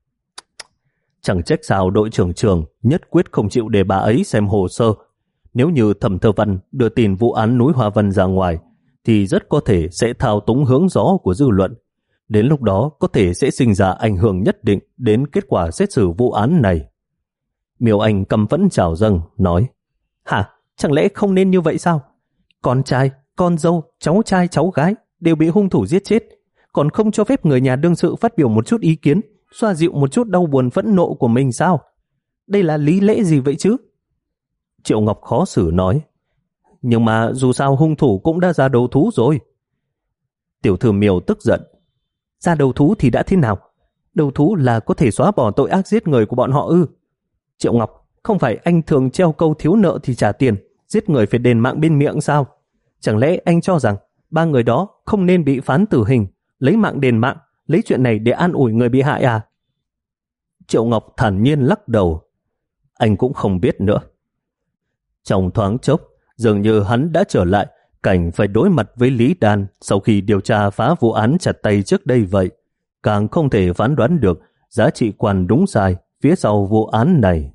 Chẳng trách sao đội trưởng Trường nhất quyết không chịu để bà ấy xem hồ sơ. Nếu như Thẩm Thơ Văn đưa tin vụ án núi Hoa Vân ra ngoài, thì rất có thể sẽ thao túng hướng gió của dư luận. Đến lúc đó có thể sẽ sinh ra ảnh hưởng nhất định đến kết quả xét xử vụ án này. Miêu Anh căm phẫn trào dâng, nói. Hả? Chẳng lẽ không nên như vậy sao? Con trai, con dâu, cháu trai, cháu gái đều bị hung thủ giết chết, còn không cho phép người nhà đương sự phát biểu một chút ý kiến, xoa dịu một chút đau buồn phẫn nộ của mình sao? Đây là lý lẽ gì vậy chứ? Triệu Ngọc khó xử nói. Nhưng mà dù sao hung thủ cũng đã ra đầu thú rồi. Tiểu thư Miêu tức giận. Ra đầu thú thì đã thế nào? Đầu thú là có thể xóa bỏ tội ác giết người của bọn họ ư? Triệu Ngọc, không phải anh thường treo câu thiếu nợ thì trả tiền, giết người phải đền mạng bên miệng sao? Chẳng lẽ anh cho rằng ba người đó không nên bị phán tử hình, lấy mạng đền mạng, lấy chuyện này để an ủi người bị hại à? Triệu Ngọc thản nhiên lắc đầu. Anh cũng không biết nữa. Trong thoáng chốc, dường như hắn đã trở lại cảnh phải đối mặt với Lý Đan sau khi điều tra phá vụ án chặt tay trước đây vậy. Càng không thể phán đoán được giá trị quan đúng sai phía sau vụ án này.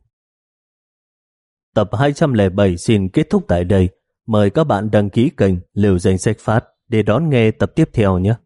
Tập hai trăm lẻ bảy xin kết thúc tại đây. Mời các bạn đăng ký kênh Liều Danh Sách Phát để đón nghe tập tiếp theo nhé.